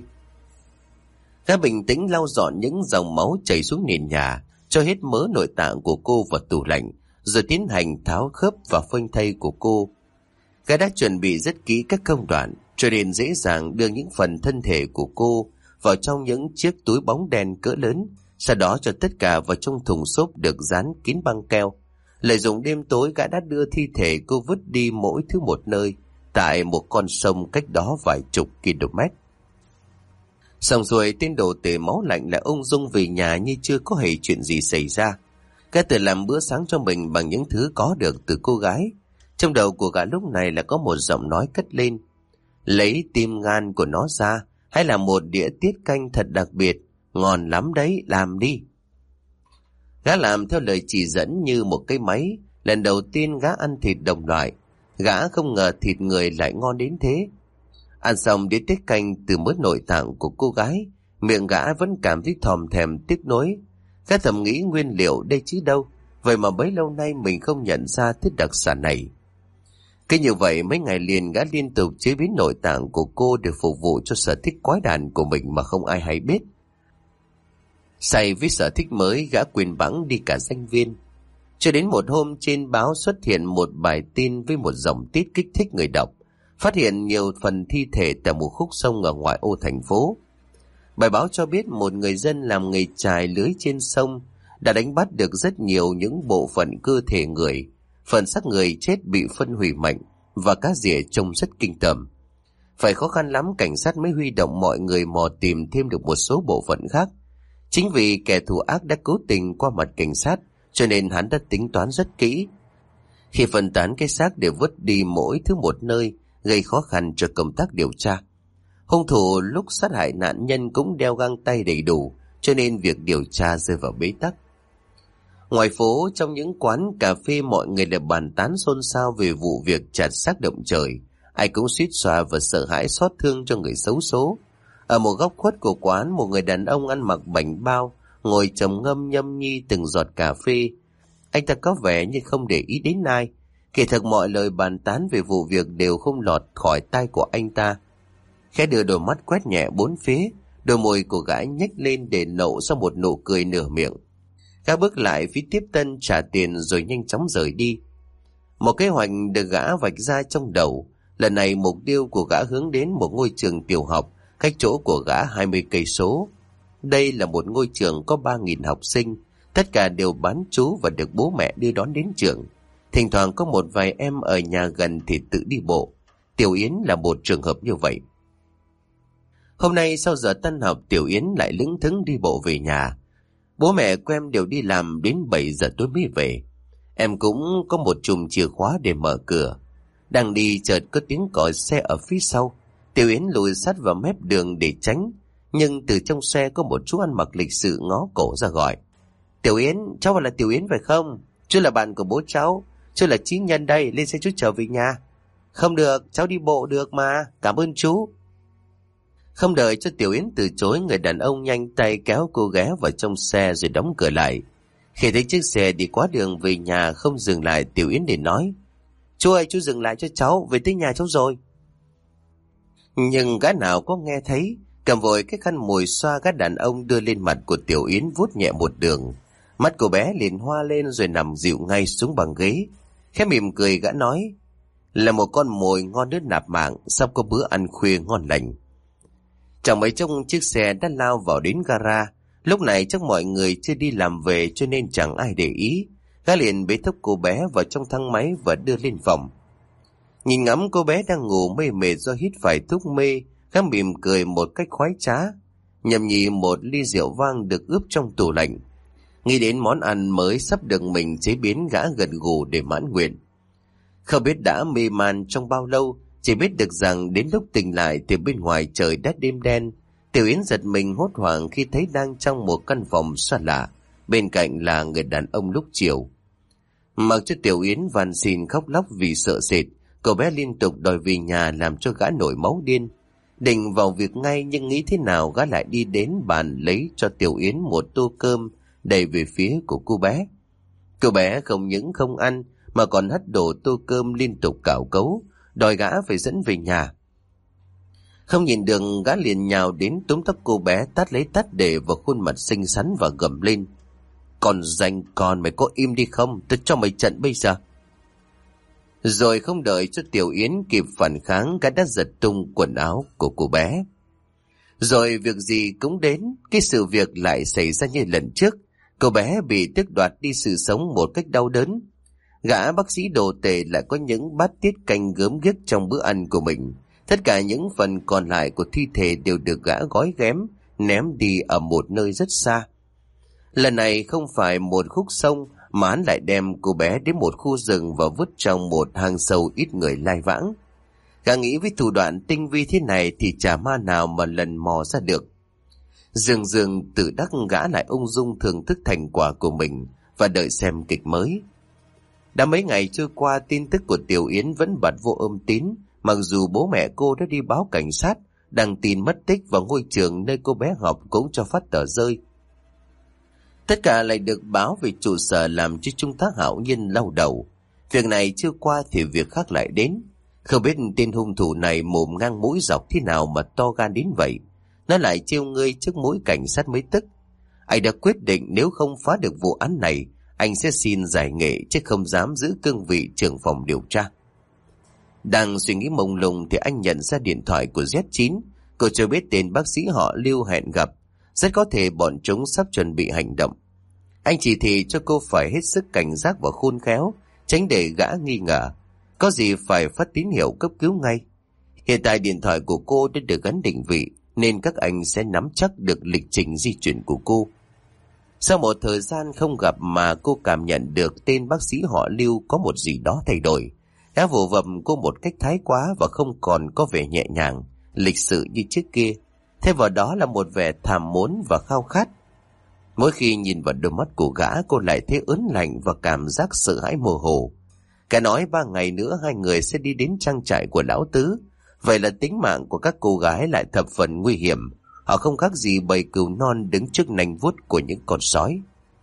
S1: Gã bình tĩnh lau dọn những dòng máu chảy xuống nền nhà, cho hết mớ nội tạng của cô vào tủ lạnh, rồi tiến hành tháo khớp và phanh thây của cô. Gã đã chuẩn bị rất kỹ các công đoạn, cho nên dễ dàng đưa những phần thân thể của cô vào trong những chiếc túi bóng đen cỡ lớn, sau đó cho tất cả vào trong thùng xốp được dán kín băng keo. Lợi dụng đêm tối, gã đã đưa thi thể cô vứt đi mỗi thứ một nơi, tại một con sông cách đó vài chục km. Xong rồi, tên đồ tể máu lạnh lại ung dung về nhà như chưa có hề chuyện gì xảy ra. Gã tự làm bữa sáng cho mình bằng những thứ có được từ cô gái. Trong đầu của gã lúc này là có một giọng nói cất lên: lấy tim gan của nó ra, hay là một đĩa tiết canh thật đặc biệt, ngon lắm đấy, làm đi. Gã làm theo lời chỉ dẫn như một cái máy. Lần đầu tiên gã ăn thịt đồng loại, gã không ngờ thịt người lại ngon đến thế. Ăn xong đĩa tiết canh từ mớ nội tạng của cô gái, miệng gã vẫn cảm thấy thòm thèm tiếc nuối. Gã thầm nghĩ nguyên liệu đây chứ đâu, vậy mà bấy lâu nay mình không nhận ra thứ đặc sản này. Cứ như vậy mấy ngày liền gã liên tục chế biến nội tạng của cô để phục vụ cho sở thích quái đản của mình mà không ai hay biết. Say với sở thích mới, gã quên bẵng đi cả danh viên. Cho đến một hôm trên báo xuất hiện một bài tin với một dòng tiết kích thích người đọc, phát hiện nhiều phần thi thể tại một khúc sông ở ngoại ô thành phố. Bài báo cho biết một người dân làm nghề chài lưới trên sông đã đánh bắt được rất nhiều những bộ phận cơ thể người. Phần xác người chết bị phân hủy mạnh và cá rỉa trông rất kinh tởm. Phải khó khăn lắm cảnh sát mới huy động mọi người mò tìm thêm được một số bộ phận khác. Chính vì kẻ thù ác đã cố tình qua mặt cảnh sát, cho nên hắn đã tính toán rất kỹ. Khi phân tán cái xác để vứt đi mỗi thứ một nơi, gây khó khăn cho công tác điều tra. Hung thủ lúc sát hại nạn nhân cũng đeo găng tay đầy đủ, cho nên việc điều tra rơi vào bế tắc. Ngoài phố, trong những quán cà phê, mọi người lại bàn tán xôn xao về vụ việc chặt xác động trời. Ai cũng suýt xoa và sợ hãi xót thương cho người xấu số. Ở một góc khuất của quán, một người đàn ông ăn mặc bảnh bao ngồi trầm ngâm nhâm nhi từng giọt cà phê. Anh ta có vẻ như không để ý đến ai. Kỳ thực mọi lời bàn tán về vụ việc đều không lọt khỏi tai của anh ta. Khẽ đưa đôi mắt quét nhẹ bốn phía, đôi môi của gã nhếch lên để nộ ra một nụ cười nửa miệng. Gã bước lại phía tiếp tân trả tiền rồi nhanh chóng rời đi. Một kế hoạch được gã vạch ra trong đầu. Lần này mục tiêu của gã hướng đến một ngôi trường tiểu học cách chỗ của gã hai mươi cây số. Đây là một ngôi trường có ba nghìn học sinh, tất cả đều bán trú và được bố mẹ đưa đón đến trường. Thỉnh thoảng có một vài em ở nhà gần thì tự đi bộ. Tiểu Yến là một trường hợp như vậy. Hôm nay sau giờ tan học, Tiểu Yến lại lững thững đi bộ về nhà. Bố mẹ của em đều đi làm đến bảy giờ tối mới về. Em cũng có một chùm chìa khóa để mở cửa. Đang đi chợt có tiếng còi xe ở phía sau. Tiểu Yến lùi sát vào mép đường để tránh, nhưng từ trong xe có một chú ăn mặc lịch sự ngó cổ ra gọi: Tiểu Yến, cháu là Tiểu Yến phải không? Chú là bạn của bố cháu, chú là Chí Nhân đây, lên xe chú trở về nhà. Không được, cháu đi bộ được mà, cảm ơn chú. Không đợi cho Tiểu Yến từ chối, người đàn ông nhanh tay kéo cô ghé vào trong xe rồi đóng cửa lại. Khi thấy chiếc xe đi quá đường về nhà không dừng lại, Tiểu Yến để nói: Chú ơi, chú dừng lại cho cháu, về tới nhà cháu rồi. Nhưng gã nào có nghe thấy, cầm vội cái khăn mùi xoa gã đàn ông đưa lên mặt của Tiểu Yến vuốt nhẹ một đường. Mắt cô bé liền hoa lên rồi nằm dịu ngay xuống bằng ghế. Khẽ mỉm cười gã nói: Là một con mồi ngon đứt nạp mạng, sắp có bữa ăn khuya ngon lành. Chẳng mấy chốc chiếc xe đã lao vào đến gara. Lúc này chắc mọi người chưa đi làm về cho nên chẳng ai để ý. Gã liền bế thốc cô bé vào trong thang máy và đưa lên phòng. Nhìn ngắm cô bé đang ngủ mê mệt do hít phải thuốc mê, gã mỉm cười một cách khoái trá, nhâm nhi một ly rượu vang được ướp trong tủ lạnh. Nghĩ đến món ăn mới sắp được mình chế biến, gã gật gù để mãn nguyện. Không biết đã mê man trong bao lâu, chỉ biết được rằng đến lúc tỉnh lại thì bên ngoài trời đã đêm đen. Tiểu Yến giật mình hốt hoảng khi thấy đang trong một căn phòng xa lạ, bên cạnh là người đàn ông lúc chiều. Mặc cho Tiểu Yến van xin khóc lóc vì sợ sệt, cậu bé liên tục đòi về nhà làm cho gã nổi máu điên. Định vào việc ngay nhưng nghĩ thế nào gã lại đi đến bàn lấy cho Tiểu Yến một tô cơm đầy về phía của cô bé. Cô bé không những không ăn mà còn hất đổ tô cơm liên tục cào cấu, đòi gã phải dẫn về nhà. Không nhìn được, gã liền nhào đến túm tóc cô bé, tát lấy tát để vào khuôn mặt xinh xắn và gầm lên: "Còn danh con, mày có im đi không? Tôi cho mày trận bây giờ." Rồi không đợi cho Tiểu Yến kịp phản kháng, gã đã giật tung quần áo của cô bé. Rồi việc gì cũng đến, cái sự việc lại xảy ra như lần trước. Cô bé bị tước đoạt đi sự sống một cách đau đớn. Gã bác sĩ đồ tể lại có những bát tiết canh gớm ghiếc trong bữa ăn của mình. Tất cả những phần còn lại của thi thể đều được gã gói ghém, ném đi ở một nơi rất xa. Lần này không phải một khúc sông, mà hắn lại đem cô bé đến một khu rừng và vứt trong một hang sâu ít người lai vãng. Gã nghĩ với thủ đoạn tinh vi thế này thì chả ma nào mà lần mò ra được. Dường dường tự đắc, gã lại ung dung thưởng thức thành quả của mình và đợi xem kịch mới. Đã mấy ngày trôi qua, tin tức của Tiểu Yến vẫn bật vô âm tín, mặc dù bố mẹ cô đã đi báo cảnh sát, đăng tin mất tích và ngôi trường nơi cô bé học cũng cho phát tờ rơi. Tất cả lại được báo về trụ sở, làm cho Trung tá Hạo Nhiên đau đầu. Việc này chưa qua thì việc khác lại đến. Không biết tên hung thủ này mồm ngang mũi dọc thế nào mà to gan đến vậy. Nó lại trêu ngươi trước mũi cảnh sát mới tức. Anh đã quyết định nếu không phá được vụ án này, anh sẽ xin giải nghệ chứ không dám giữ cương vị trưởng phòng điều tra. Đang suy nghĩ mông lung thì anh nhận ra điện thoại của Z chín. Cô cho biết tên bác sĩ họ Lưu hẹn gặp. Rất có thể bọn chúng sắp chuẩn bị hành động. Anh chỉ thị cho cô phải hết sức cảnh giác và khôn khéo, tránh để gã nghi ngờ. Có gì phải phát tín hiệu cấp cứu ngay. Hiện tại điện thoại của cô đã được gắn định vị, nên các anh sẽ nắm chắc được lịch trình di chuyển của cô. Sau một thời gian không gặp mà cô cảm nhận được tên bác sĩ họ Lưu có một gì đó thay đổi. Đã vồ vập cô một cách thái quá và không còn có vẻ nhẹ nhàng, lịch sự như trước kia. Thêm vào đó là một vẻ thèm muốn và khao khát. Mỗi khi nhìn vào đôi mắt của gã, cô lại thấy ớn lạnh và cảm giác sợ hãi mơ hồ. Cả nói ba ngày nữa hai người sẽ đi đến trang trại của lão tứ. Vậy là tính mạng của các cô gái lại thập phần nguy hiểm. Họ không khác gì bầy cừu non đứng trước nanh vuốt của những con sói.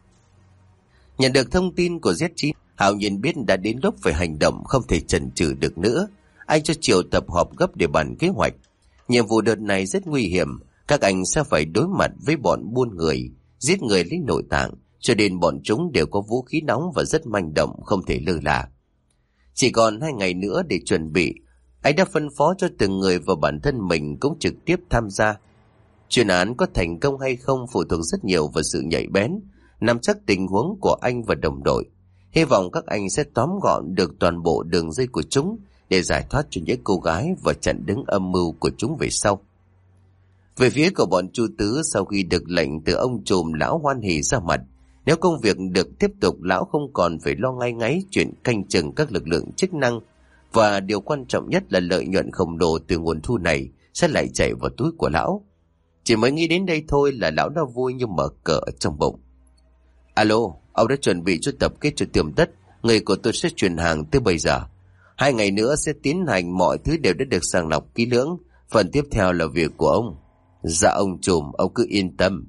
S1: Nhận được thông tin của Z chín, Hạo Nhiên biết đã đến lúc phải hành động, không thể chần chừ được nữa. Anh cho triệu tập họp gấp để bàn kế hoạch. Nhiệm vụ đợt này rất nguy hiểm. Các anh sẽ phải đối mặt với bọn buôn người, giết người lấy nội tạng, cho nên bọn chúng đều có vũ khí nóng và rất manh động, không thể lơ là. Chỉ còn hai ngày nữa để chuẩn bị, anh đã phân phó cho từng người và bản thân mình cũng trực tiếp tham gia. Chuyên án có thành công hay không phụ thuộc rất nhiều vào sự nhạy bén, nắm chắc tình huống của anh và đồng đội. Hy vọng các anh sẽ tóm gọn được toàn bộ đường dây của chúng để giải thoát cho những cô gái và chặn đứng âm mưu của chúng về sau. Về phía của bọn Chu Tứ, sau khi được lệnh từ ông trùm, lão hoan hỉ ra mặt. Nếu công việc được tiếp tục, lão không còn phải lo ngay ngáy chuyện canh chừng các lực lượng chức năng, và điều quan trọng nhất là lợi nhuận khổng lồ từ nguồn thu này sẽ lại chảy vào túi của lão. Chỉ mới nghĩ đến đây thôi là lão đã vui như mở cờ ở trong bụng. Alo, ông đã chuẩn bị cho tập kết cho tiệm đất, người của tôi sẽ chuyển hàng từ bây giờ. Hai ngày nữa sẽ tiến hành, mọi thứ đều đã được sàng lọc kỹ lưỡng. Phần tiếp theo là việc của ông. Dạ ông trùm, ông cứ yên tâm.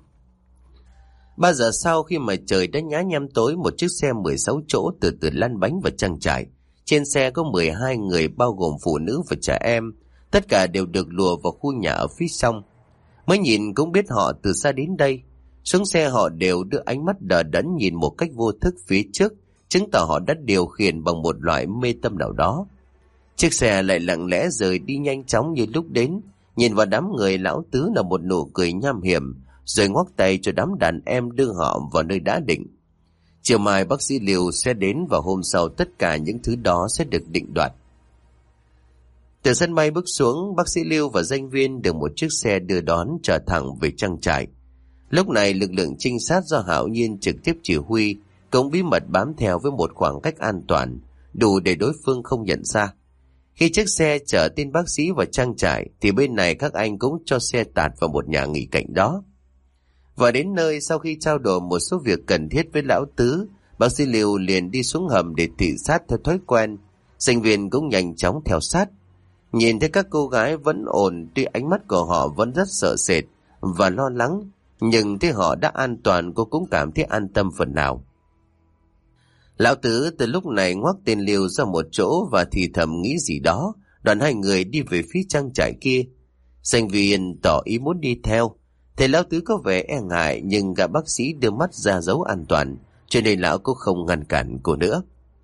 S1: Ba giờ sau, khi mà trời đã nhá nhem tối, một chiếc xe mười sáu chỗ từ từ lăn bánh vào trang trại. Trên xe có mười hai người bao gồm phụ nữ và trẻ em. Tất cả đều được lùa vào khu nhà ở phía sau. Mới nhìn cũng biết họ từ xa đến đây. Xuống xe họ đều đưa ánh mắt đờ đẫn nhìn một cách vô thức phía trước, chứng tỏ họ đã điều khiển bằng một loại mê tâm nào đó. Chiếc xe lại lặng lẽ rời đi nhanh chóng như lúc đến. Nhìn vào đám người, lão tứ là một nụ cười nham hiểm, rồi ngoắc tay cho đám đàn em đưa họ vào nơi đã định. Chiều mai bác sĩ Liêu sẽ đến và hôm sau tất cả những thứ đó sẽ được định đoạt. Từ sân bay bước xuống, bác sĩ Liêu và danh viên được một chiếc xe đưa đón trở thẳng về trang trại. Lúc này lực lượng trinh sát do Hạo Nhiên trực tiếp chỉ huy cũng bí mật bám theo với một khoảng cách an toàn, đủ để đối phương không nhận ra. Khi chiếc xe chở tên bác sĩ vào trang trại thì bên này các anh cũng cho xe tạt vào một nhà nghỉ cạnh đó. Và đến nơi, sau khi trao đổi một số việc cần thiết với lão Tứ, bác sĩ Liêu liền đi xuống hầm để thị sát theo thói quen. Sinh viên cũng nhanh chóng theo sát. Nhìn thấy các cô gái vẫn ổn, tuy ánh mắt của họ vẫn rất sợ sệt và lo lắng, nhưng thấy họ đã an toàn, cô cũng cảm thấy an tâm phần nào. Lão Tứ từ lúc này ngoắc tên Liêu ra một chỗ và thì thầm nghĩ gì đó, đoàn hai người đi về phía trang trại kia. Sinh viên tỏ ý muốn đi theo. Thầy lão Tứ có vẻ e ngại, nhưng gã bác sĩ đưa mắt ra dấu an toàn, cho nên lão cũng không ngăn cản cô nữa.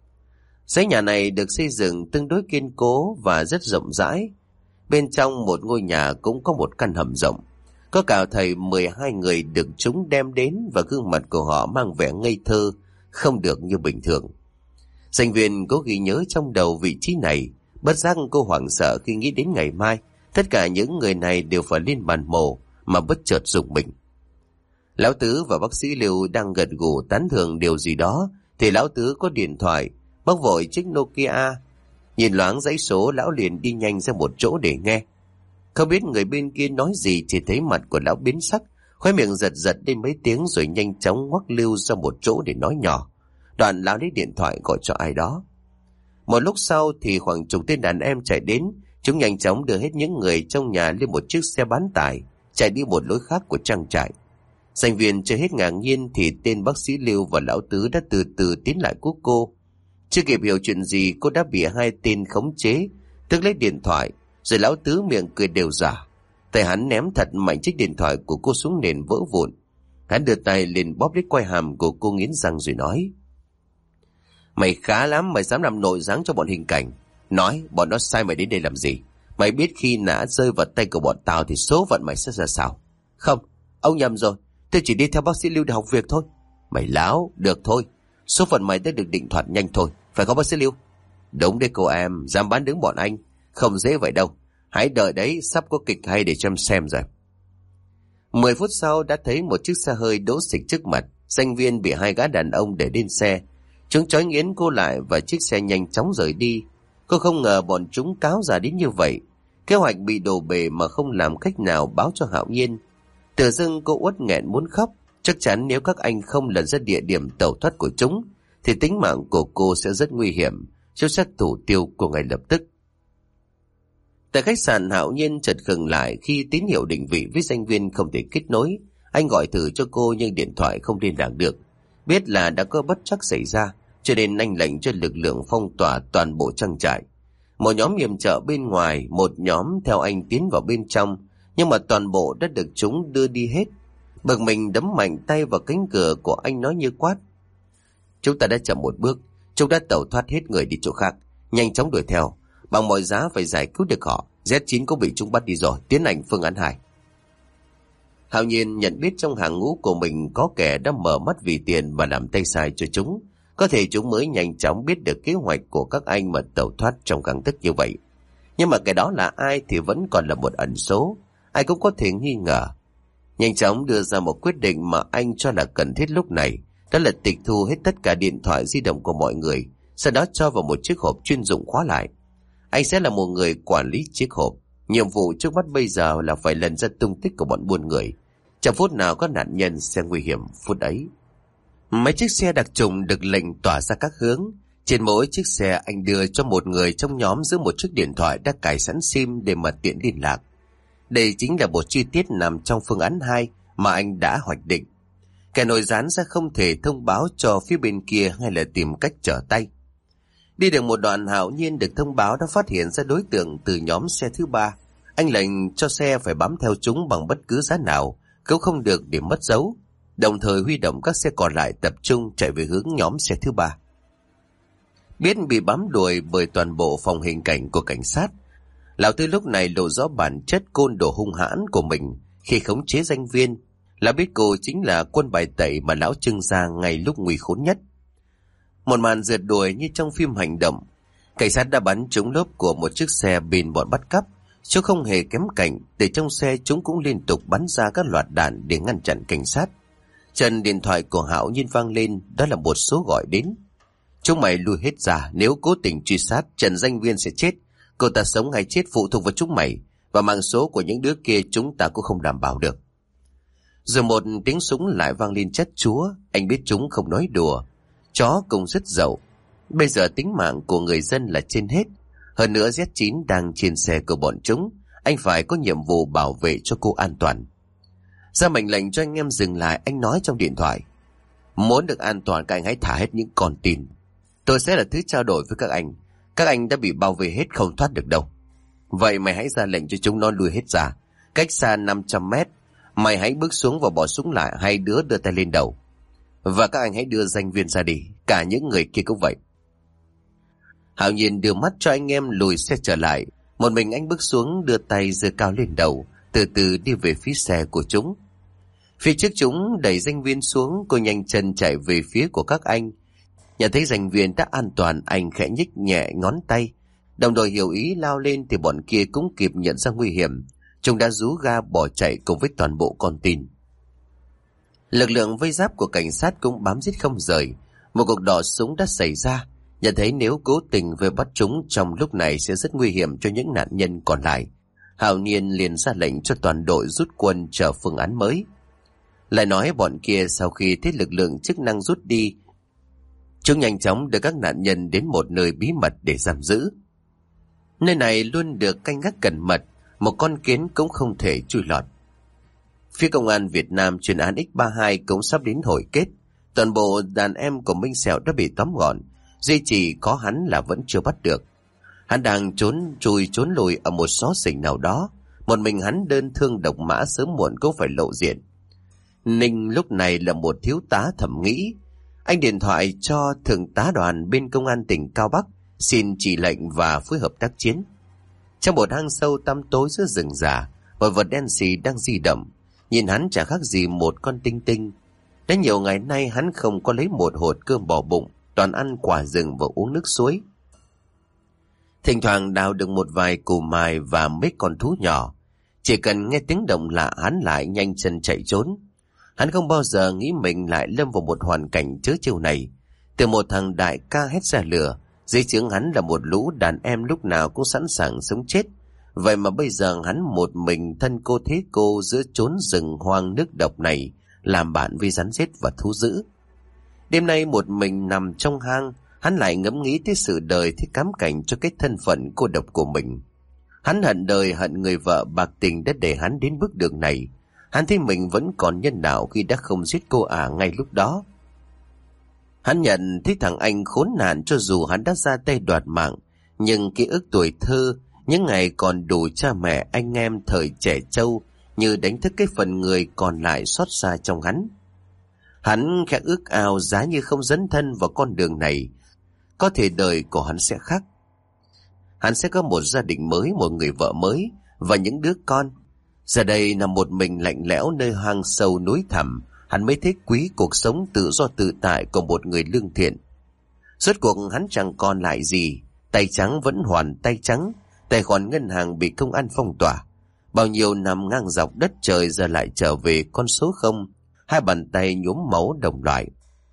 S1: Dãy nhà này được xây dựng tương đối kiên cố và rất rộng rãi. Bên trong một ngôi nhà cũng có một căn hầm rộng. Có cả thầy mười hai người được chúng đem đến và gương mặt của họ mang vẻ ngây thơ, không được như bình thường. Sinh viên cố ghi nhớ trong đầu vị trí này, bất giác cô hoảng sợ khi nghĩ đến ngày mai tất cả những người này đều phải lên bàn mổ, mà bất chợt rùng mình. Lão Tứ và bác sĩ Liêu đang gật gù tán thưởng điều gì đó thì lão Tứ có điện thoại, bóc vội chiếc Nokia. Nhìn loáng dãy số, lão liền đi nhanh ra một chỗ để nghe. Không biết người bên kia nói gì, chỉ thấy mặt của lão biến sắc, khóe miệng giật giật lên mấy tiếng rồi nhanh chóng ngoắc Lưu ra một chỗ để nói nhỏ. Đoạn lão lấy điện thoại gọi cho ai đó. Một lúc sau thì khoảng chục tên đàn em chạy đến, chúng nhanh chóng đưa hết những người trong nhà lên một chiếc xe bán tải, chạy đi một lối khác của trang trại. Sinh viên chưa hết ngạc nhiên thì tên bác sĩ Lưu và lão Tứ đã từ từ tiến lại cứu cô. Chưa kịp hiểu chuyện gì, cô đã bị hai tên khống chế, tức lấy điện thoại, rồi lão Tứ miệng cười đều giả. Tay hắn ném thật mạnh chiếc điện thoại của cô xuống nền vỡ vụn. Hắn đưa tay lên bóp lấy quai hàm của cô nghiến răng rồi nói: "Mày khá lắm, mày dám làm nội gián cho bọn hình cảnh. Nói bọn nó sai mày đến đây làm gì? Mày biết khi nã rơi vào tay của bọn tao thì số phận mày sẽ ra sao?" "Không, ông nhầm rồi. Tôi chỉ đi theo bác sĩ Lưu để học việc thôi." "Mày láo, được thôi. Số phận mày đã được định đoạt nhanh thôi. Phải không bác sĩ Lưu?" "Đúng đấy cô em, dám bán đứng bọn anh. Không dễ vậy đâu. Hãy đợi đấy, sắp có kịch hay để cho em xem rồi." Mười phút sau đã thấy một chiếc xe hơi đỗ xịch trước mặt. Sinh viên bị hai gã đàn ông để lên xe. Chúng trói nghiến cô lại và chiếc xe nhanh chóng rời đi. Cô không ngờ bọn chúng cáo già đến như vậy. Kế hoạch bị đổ bể mà không làm cách nào báo cho Hạo Nhiên. Tự dưng cô uất nghẹn muốn khóc. Chắc chắn nếu các anh không lần ra địa điểm tẩu thoát của chúng thì tính mạng của cô sẽ rất nguy hiểm. Chúng sẽ thủ tiêu cô ngay lập tức. Tại khách sạn, Hạo Nhiên chợt khựng lại khi tín hiệu định vị với danh viên không thể kết nối. Anh gọi thử cho cô nhưng điện thoại không liên lạc được. Biết là đã có bất trắc xảy ra, cho nên anh lệnh cho lực lượng phong tỏa toàn bộ trang trại. Một nhóm yểm trợ bên ngoài, một nhóm theo anh tiến vào bên trong, nhưng mà toàn bộ đã được chúng đưa đi hết. Bực mình đấm mạnh tay vào cánh cửa của anh, nói như quát: "Chúng ta đã chậm một bước, chúng đã tẩu thoát hết người đi chỗ khác, nhanh chóng đuổi theo, bằng mọi giá phải giải cứu được họ. Z chín cũng bị chúng bắt đi rồi, tiến hành phương án hai." Hạo Nhiên nhận biết trong hàng ngũ của mình có kẻ đã mở mắt vì tiền và làm tay sai cho chúng. Có thể chúng mới nhanh chóng biết được kế hoạch của các anh mà tẩu thoát trong căng tức như vậy. Nhưng mà cái đó là ai thì vẫn còn là một ẩn số, ai cũng có thể nghi ngờ. Nhanh chóng đưa ra một quyết định mà anh cho là cần thiết lúc này, đó là tịch thu hết tất cả điện thoại di động của mọi người, sau đó cho vào một chiếc hộp chuyên dụng khóa lại. Anh sẽ là một người quản lý chiếc hộp. Nhiệm vụ trước mắt bây giờ là phải lần ra tung tích của bọn buôn người. Chẳng phút nào có nạn nhân sẽ nguy hiểm phút ấy. Mấy chiếc xe đặc trùng được lệnh tỏa ra các hướng. Trên mỗi chiếc xe anh đưa cho một người trong nhóm giữ một chiếc điện thoại đã cài sẵn sim để mà tiện liên lạc. Đây chính là một chi tiết nằm trong phương án hai mà anh đã hoạch định. Kẻ nội gián sẽ không thể thông báo cho phía bên kia hay là tìm cách trở tay. Đi được một đoạn, Hạo Nhiên được thông báo đã phát hiện ra đối tượng từ nhóm xe thứ ba. Anh lệnh cho xe phải bám theo chúng bằng bất cứ giá nào, cứu không được để mất dấu. Đồng thời huy động các xe còn lại tập trung chạy về hướng nhóm xe thứ ba. Biết bị bám đuổi bởi toàn bộ phòng hình cảnh của cảnh sát, Lão Tư lúc này lộ rõ bản chất côn đồ hung hãn của mình khi khống chế danh viên. Lão biết cô chính là quân bài tẩy mà lão trưng ra ngay lúc nguy khốn nhất. Một màn rượt đuổi như trong phim hành động. Cảnh sát đã bắn trúng lốp của một chiếc xe bên bọn bắt cắp. Chứ không hề kém cạnh, từ trong xe chúng cũng liên tục bắn ra các loạt đạn để ngăn chặn cảnh sát. Chân điện thoại của Hảo nhiên vang lên, đó là một số gọi đến. Chúng mày lui hết ra, nếu cố tình truy sát, Trần Danh Viên sẽ chết. Cô ta sống hay chết phụ thuộc vào chúng mày, và mạng số của những đứa kia chúng ta cũng không đảm bảo được. Rồi một tiếng súng lại vang lên chát chúa. Anh biết chúng không nói đùa. Chó cũng rất dậu. Bây giờ tính mạng của người dân là trên hết. Hơn nữa Z chín đang trên xe của bọn chúng. Anh phải có nhiệm vụ bảo vệ cho cô an toàn. Ra mệnh lệnh cho anh em dừng lại. Anh nói trong điện thoại: muốn được an toàn các anh hãy thả hết những con tin. Tôi sẽ là thứ trao đổi với các anh. Các anh đã bị bao vây hết, không thoát được đâu. Vậy mày hãy ra lệnh cho chúng nó lùi hết ra. Cách xa năm trăm mét. Mày hãy bước xuống và bỏ súng lại. Hai đứa đưa tay lên đầu. Và các anh hãy đưa Danh Viên ra đi. Cả những người kia cũng vậy. Hạo Nhiên đưa mắt cho anh em lùi xe trở lại. Một mình anh bước xuống, đưa tay giơ cao lên đầu, từ từ đi về phía xe của chúng. Phía trước chúng đẩy Danh Viên xuống. Cô nhanh chân chạy về phía của các anh. Nhận thấy Danh Viên đã an toàn, anh khẽ nhích nhẹ ngón tay. Đồng đội hiểu ý lao lên thì bọn kia cũng kịp nhận ra nguy hiểm. Chúng đã rú ga bỏ chạy cùng với toàn bộ con tin. Lực lượng vây giáp của cảnh sát cũng bám giết không rời. Một cuộc đọ súng đã xảy ra. Nhận thấy nếu cố tình về bắt chúng trong lúc này sẽ rất nguy hiểm cho những nạn nhân còn lại, Hạo Nhiên liền ra lệnh cho toàn đội rút quân chờ phương án mới. Lại nói bọn kia sau khi thấy lực lượng chức năng rút đi, chúng nhanh chóng đưa các nạn nhân đến một nơi bí mật để giam giữ. Nơi này luôn được canh gác cẩn mật, một con kiến cũng không thể chui lọt. Phía công an Việt Nam chuyên án X ba mươi hai cũng sắp đến hồi kết. Toàn bộ đàn em của Minh Sẹo đã bị tóm gọn, duy chỉ có hắn là vẫn chưa bắt được. Hắn đang trốn chui trốn lùi ở một xó xỉnh nào đó. Một mình hắn đơn thương độc mã sớm muộn cũng phải lộ diện. Ninh lúc này là một thiếu tá thẩm nghĩ. Anh điện thoại cho thượng tá đoàn bên công an tỉnh Cao Bắc, xin chỉ lệnh và phối hợp tác chiến. Trong một hang sâu tăm tối giữa rừng già, một vật đen xì đang di động. Nhìn hắn chả khác gì một con tinh tinh. Đã nhiều ngày nay hắn không có lấy một hột cơm bỏ bụng, toàn ăn quả rừng và uống nước suối. Thỉnh thoảng đào được một vài củ mài và mấy con thú nhỏ. Chỉ cần nghe tiếng động lạ hắn lại nhanh chân chạy trốn. Hắn không bao giờ nghĩ mình lại lâm vào một hoàn cảnh trớ trêu này. Từ một thằng đại ca hét ra lửa, dưới trướng hắn là một lũ đàn em lúc nào cũng sẵn sàng sống chết. Vậy mà bây giờ hắn một mình thân cô thế cô giữa chốn rừng hoang nước độc này, làm bạn với rắn rết và thú dữ. Đêm nay một mình nằm trong hang, hắn lại ngẫm nghĩ tới sự đời thế cám cảnh cho cái thân phận cô độc của mình. Hắn hận đời, hận người vợ bạc tình đã để hắn đến bước đường này. Hắn thấy mình vẫn còn nhân đạo khi đã không giết cô ả ngay lúc đó. Hắn nhận thấy thằng anh khốn nạn cho dù hắn đã ra tay đoạt mạng, nhưng ký ức tuổi thơ, những ngày còn đủ cha mẹ anh em thời trẻ trâu như đánh thức cái phần người còn lại xót xa trong hắn. Hắn khẽ ước ao giá như không dấn thân vào con đường này, có thể đời của hắn sẽ khác. Hắn sẽ có một gia đình mới, một người vợ mới và những đứa con. Giờ đây nằm một mình lạnh lẽo nơi hang sâu núi thẳm, hắn mới thấy quý cuộc sống tự do tự tại của một người lương thiện. Rốt cuộc hắn chẳng còn lại gì, tay trắng vẫn hoàn tay trắng, tài khoản ngân hàng bị công an phong tỏa. Bao nhiêu năm ngang dọc đất trời giờ lại trở về con số không, hai bàn tay nhuốm máu đồng loại.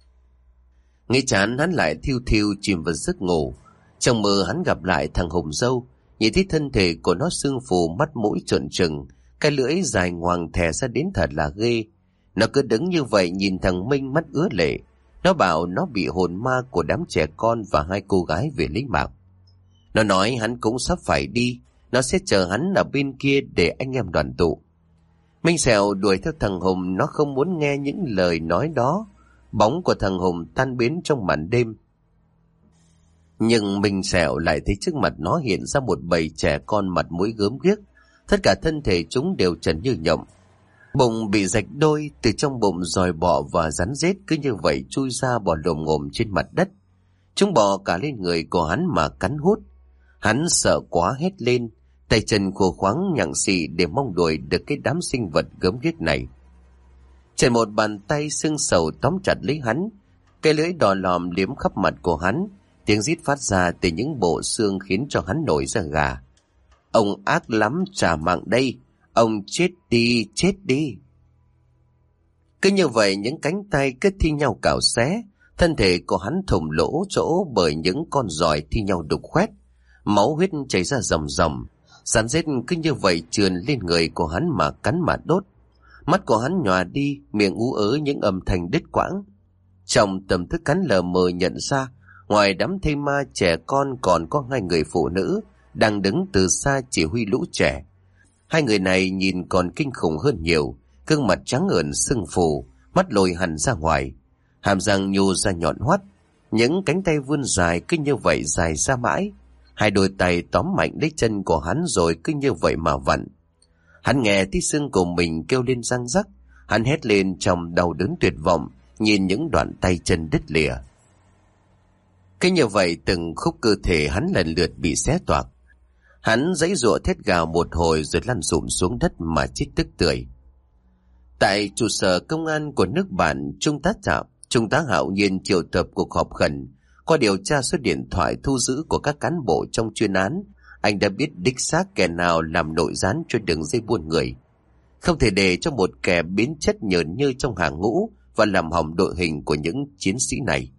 S1: Nghĩ chán hắn lại thiêu thiêu chìm vào giấc ngủ. Trong mơ hắn gặp lại thằng Hùng Dâu, nhìn thấy thân thể của nó sưng phù, mắt mũi trợn trừng, cái lưỡi dài ngoằng thè ra đến thật là ghê. Nó cứ đứng như vậy nhìn thằng Minh mắt ứa lệ. Nó bảo nó bị hồn ma của đám trẻ con và hai cô gái về lấy mạng. Nó nói hắn cũng sắp phải đi, nó sẽ chờ hắn ở bên kia để anh em đoàn tụ. Minh Sẹo đuổi theo thằng Hùng, nó không muốn nghe những lời nói đó. Bóng của thằng Hùng tan biến trong màn đêm. Nhưng Minh Sẹo lại thấy trước mặt nó hiện ra một bầy trẻ con mặt mũi gớm ghiếc. Tất cả thân thể chúng đều trần như nhộng. Bụng bị rạch đôi, từ trong bụng giòi bọ và rắn rết cứ như vậy chui ra bò lồm ngồm trên mặt đất. Chúng bò cả lên người của hắn mà cắn hút. Hắn sợ quá hét lên, tay chân khô khoáng nhặng xị để mong đuổi được cái đám sinh vật gớm ghiếc này. Trên một bàn tay sưng sầu tóm chặt lấy hắn, cái lưỡi đỏ lòm liếm khắp mặt của hắn, tiếng rít phát ra từ những bộ xương khiến cho hắn nổi da gà. Ông ác lắm, trả mạng đây, ông chết đi, chết đi. Cứ như vậy những cánh tay cứ thi nhau cào xé, thân thể của hắn thủng lỗ chỗ bởi những con giòi thi nhau đục khoét, máu huyết chảy ra ròng ròng, sán rết cứ như vậy trườn lên người của hắn mà cắn mà đốt. Mắt của hắn nhòa đi, miệng ú ớ những âm thanh đứt quãng. Trong tầm thức hắn lờ mờ nhận ra, ngoài đám thây ma trẻ con còn có hai người phụ nữ đang đứng từ xa chỉ huy lũ trẻ. Hai người này nhìn còn kinh khủng hơn nhiều, gương mặt trắng ợn sưng phù, mắt lồi hẳn ra ngoài, hàm răng nhô ra nhọn hoắt, những cánh tay vươn dài cứ như vậy dài ra mãi. Hai đôi tay tóm mạnh lấy chân của hắn rồi cứ như vậy mà vặn. Hắn nghe tí xương của mình kêu lên răng rắc, hắn hét lên trong đau đớn tuyệt vọng, nhìn những đoạn tay chân đứt lìa. Cứ như vậy từng khúc cơ thể hắn lần lượt bị xé toạc. Hắn giãy giụa thét gào một hồi rồi lăn sụm xuống đất mà chết tức tưởi. Tại trụ sở công an của nước bạn, Trung tá Trạm, Trung tá Hạo Nhiên triệu tập cuộc họp khẩn, qua điều tra số điện thoại thu giữ của các cán bộ trong chuyên án. Anh đã biết đích xác kẻ nào làm nội gián cho đường dây buôn người. Không thể để cho một kẻ biến chất nhờn như trong hàng ngũ và làm hỏng đội hình của những chiến sĩ này.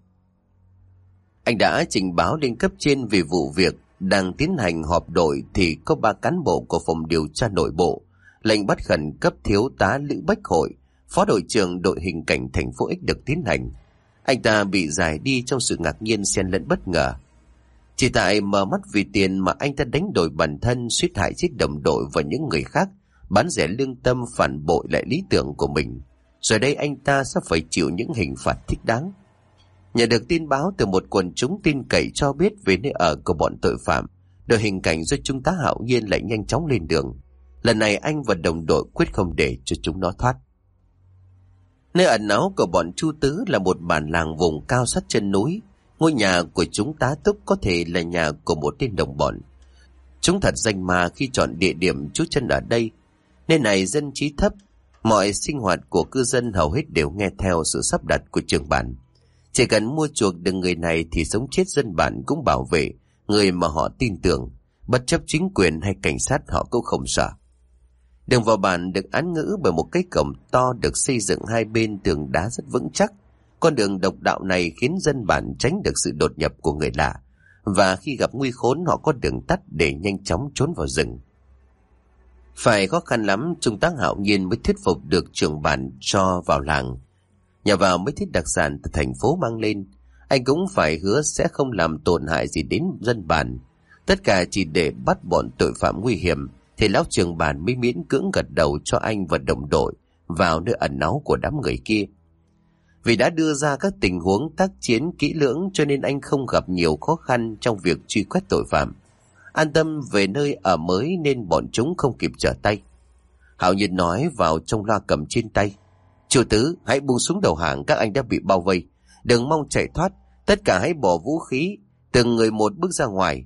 S1: Anh đã trình báo lên cấp trên về vụ việc. Đang tiến hành họp đội thì có ba cán bộ của phòng điều tra nội bộ lệnh bắt khẩn cấp thiếu tá Lữ Bách Hội, phó đội trưởng đội hình cảnh thành phố X được tiến hành. Anh ta bị giải đi trong sự ngạc nhiên xen lẫn bất ngờ. Chỉ tại mở mắt vì tiền mà anh ta đánh đổi bản thân, suýt hại chết đồng đội và những người khác, bán rẻ lương tâm, phản bội lại lý tưởng của mình. Rồi đây anh ta sắp phải chịu những hình phạt thích đáng. Nhận được tin báo từ một quần chúng tin cậy cho biết về nơi ở của bọn tội phạm, đội hình cảnh do Trung tá Hạo Nhiên lại nhanh chóng lên đường. Lần này anh và đồng đội quyết không để cho chúng nó thoát. Nơi ẩn náu của bọn Chu Tứ là một bản làng vùng cao sát chân núi. Ngôi nhà của chúng tá túc có thể là nhà của một tên đồng bọn. Chúng thật danh mà khi chọn địa điểm trú chân ở đây. Nơi này dân trí thấp, mọi sinh hoạt của cư dân hầu hết đều nghe theo sự sắp đặt của trưởng bản. Chỉ cần mua chuộc được người này thì sống chết dân bản cũng bảo vệ người mà họ tin tưởng, bất chấp chính quyền hay cảnh sát họ cũng không sợ. Đường vào bản được án ngữ bởi một cái cổng to được xây dựng hai bên tường đá rất vững chắc. Con đường độc đạo này khiến dân bản tránh được sự đột nhập của người lạ, và khi gặp nguy khốn họ có đường tắt để nhanh chóng trốn vào rừng. Phải khó khăn lắm Trung tá Hạo Nhiên mới thuyết phục được trưởng bản cho vào làng. Nhà vào mấy thiết đặc sản từ thành phố mang lên, anh cũng phải hứa sẽ không làm tổn hại gì đến dân bản. Tất cả chỉ để bắt bọn tội phạm nguy hiểm, thì lão trưởng bản mới miễn cưỡng gật đầu cho anh và đồng đội vào nơi ẩn náu của đám người kia. Vì đã đưa ra các tình huống tác chiến kỹ lưỡng cho nên anh không gặp nhiều khó khăn trong việc truy quét tội phạm. An tâm về nơi ở mới nên bọn chúng không kịp trở tay. Hạo Nhiên nói vào trong loa cầm trên tay: "Chủ Tứ, hãy buông xuống đầu hàng, các anh đã bị bao vây. Đừng mong chạy thoát, tất cả hãy bỏ vũ khí, từng người một bước ra ngoài."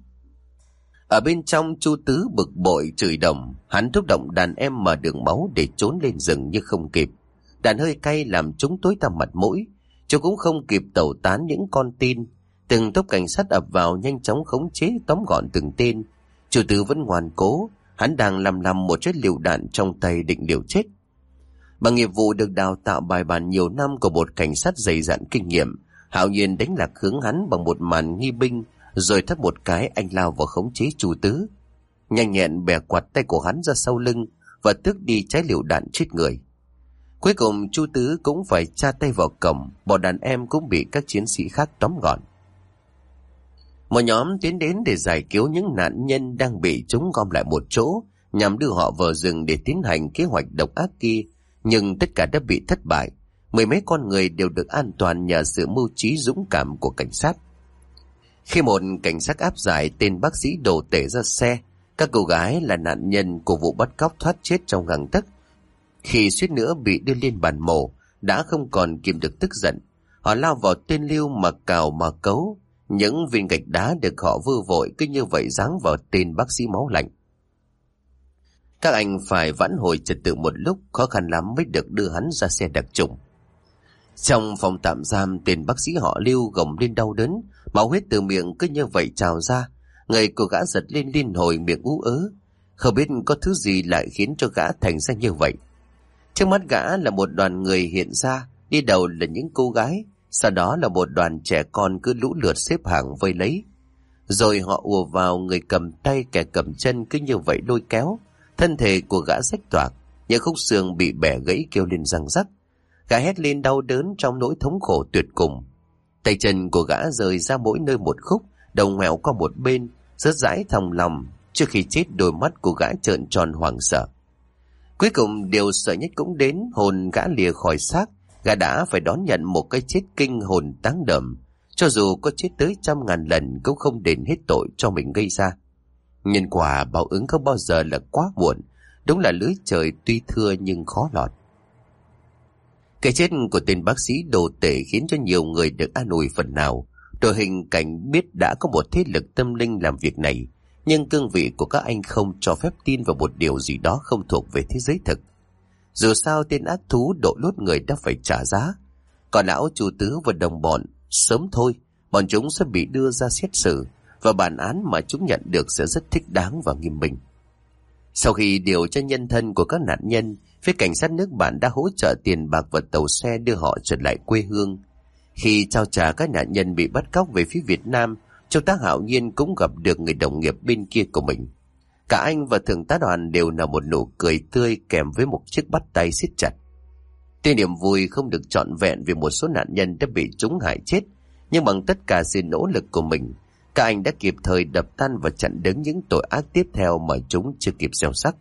S1: Ở bên trong, Chu Tứ bực bội chửi đồng, hắn thúc động đàn em mở đường máu để trốn lên rừng nhưng không kịp. Đàn hơi cay làm chúng tối tăm mặt mũi, chúng cũng không kịp tẩu tán những con tin. Từng tốp cảnh sát ập vào nhanh chóng khống chế tóm gọn từng tên. Chu Tứ vẫn ngoan cố, hắn đang lầm lầm một chiếc lựu đạn trong tay định liều chết. Bằng nghiệp vụ được đào tạo bài bản nhiều năm của một cảnh sát dày dặn kinh nghiệm, Hạo Nhiên đánh lạc hướng hắn bằng một màn nghi binh, rồi thắt một cái anh lao vào khống chế Chu Tứ. Nhanh nhẹn bẻ quạt tay của hắn ra sau lưng và tước đi trái lựu đạn chết người. Cuối cùng Chu Tứ cũng phải tra tay vào cổng, bọn đàn em cũng bị các chiến sĩ khác tóm gọn. Một nhóm tiến đến để giải cứu những nạn nhân đang bị chúng gom lại một chỗ, nhằm đưa họ vào rừng để tiến hành kế hoạch độc ác kia, nhưng tất cả đã bị thất bại. Mười mấy con người đều được an toàn nhờ sự mưu trí dũng cảm của cảnh sát. Khi một cảnh sát áp giải tên bác sĩ đồ tể ra xe, các cô gái là nạn nhân của vụ bắt cóc thoát chết trong gang tấc. Khi suýt nữa bị đưa lên bàn mổ, đã không còn kìm được tức giận, họ lao vào tên Lưu mà cào mà cấu. Những viên gạch đá được họ vơ vội cứ như vậy giáng vào tên bác sĩ máu lạnh. Các anh phải vãn hồi trật tự một lúc, khó khăn lắm mới được đưa hắn ra xe đặc trùng. Trong phòng tạm giam, tên bác sĩ họ Lưu gồng lên đau đớn, máu huyết từ miệng cứ như vậy trào ra. Người của gã giật lên liên hồi, miệng ú ớ. Không biết có thứ gì lại khiến cho gã thành ra như vậy. Trước mắt gã là một đoàn người hiện ra, đi đầu là những cô gái, sau đó là một đoàn trẻ con cứ lũ lượt xếp hàng vây lấy. Rồi họ ùa vào, người cầm tay kẻ cầm chân cứ như vậy lôi kéo. Thân thể của gã rách toạc, những khúc xương bị bẻ gãy kêu lên răng rắc. Gã hét lên đau đớn trong nỗi thống khổ tuyệt cùng. Tay chân của gã rời ra mỗi nơi một khúc, đầu ngoẹo qua một bên, rớt rãi thòng lòng. Trước khi chết, đôi mắt của gã trợn tròn hoảng sợ. Cuối cùng điều sợ nhất cũng đến, hồn gã lìa khỏi xác. Gã đã phải đón nhận một cái chết kinh hồn táng đậm. Cho dù có chết tới trăm ngàn lần cũng không đền hết tội cho mình gây ra. Nhân quả báo ứng không bao giờ là quá muộn. Đúng là lưới trời tuy thưa nhưng khó lọt. Cái chết của tên bác sĩ đồ tể khiến cho nhiều người được an ủi phần nào. Đội hình cảnh biết đã có một thế lực tâm linh làm việc này, nhưng cương vị của các anh không cho phép tin vào một điều gì đó không thuộc về thế giới thực. Dù sao tên ác thú độ lốt người đã phải trả giá. Còn lão chủ tứ và đồng bọn, sớm thôi bọn chúng sẽ bị đưa ra xét xử, và bản án mà chúng nhận được sẽ rất thích đáng và nghiêm minh. Sau khi điều tra nhân thân của các nạn nhân, phía cảnh sát nước bạn đã hỗ trợ tiền bạc và tàu xe đưa họ trở lại quê hương. Khi trao trả các nạn nhân bị bắt cóc về phía Việt Nam, Trung tá Hạo Nhiên cũng gặp được người đồng nghiệp bên kia của mình. Cả anh và thượng tá Đoàn đều là một nụ cười tươi kèm với một chiếc bắt tay siết chặt. Tuy niềm vui không được trọn vẹn vì một số nạn nhân đã bị chúng hại chết, nhưng bằng tất cả sự nỗ lực của mình, các anh đã kịp thời đập tan và chặn đứng những tội ác tiếp theo mà chúng chưa kịp gieo sắc.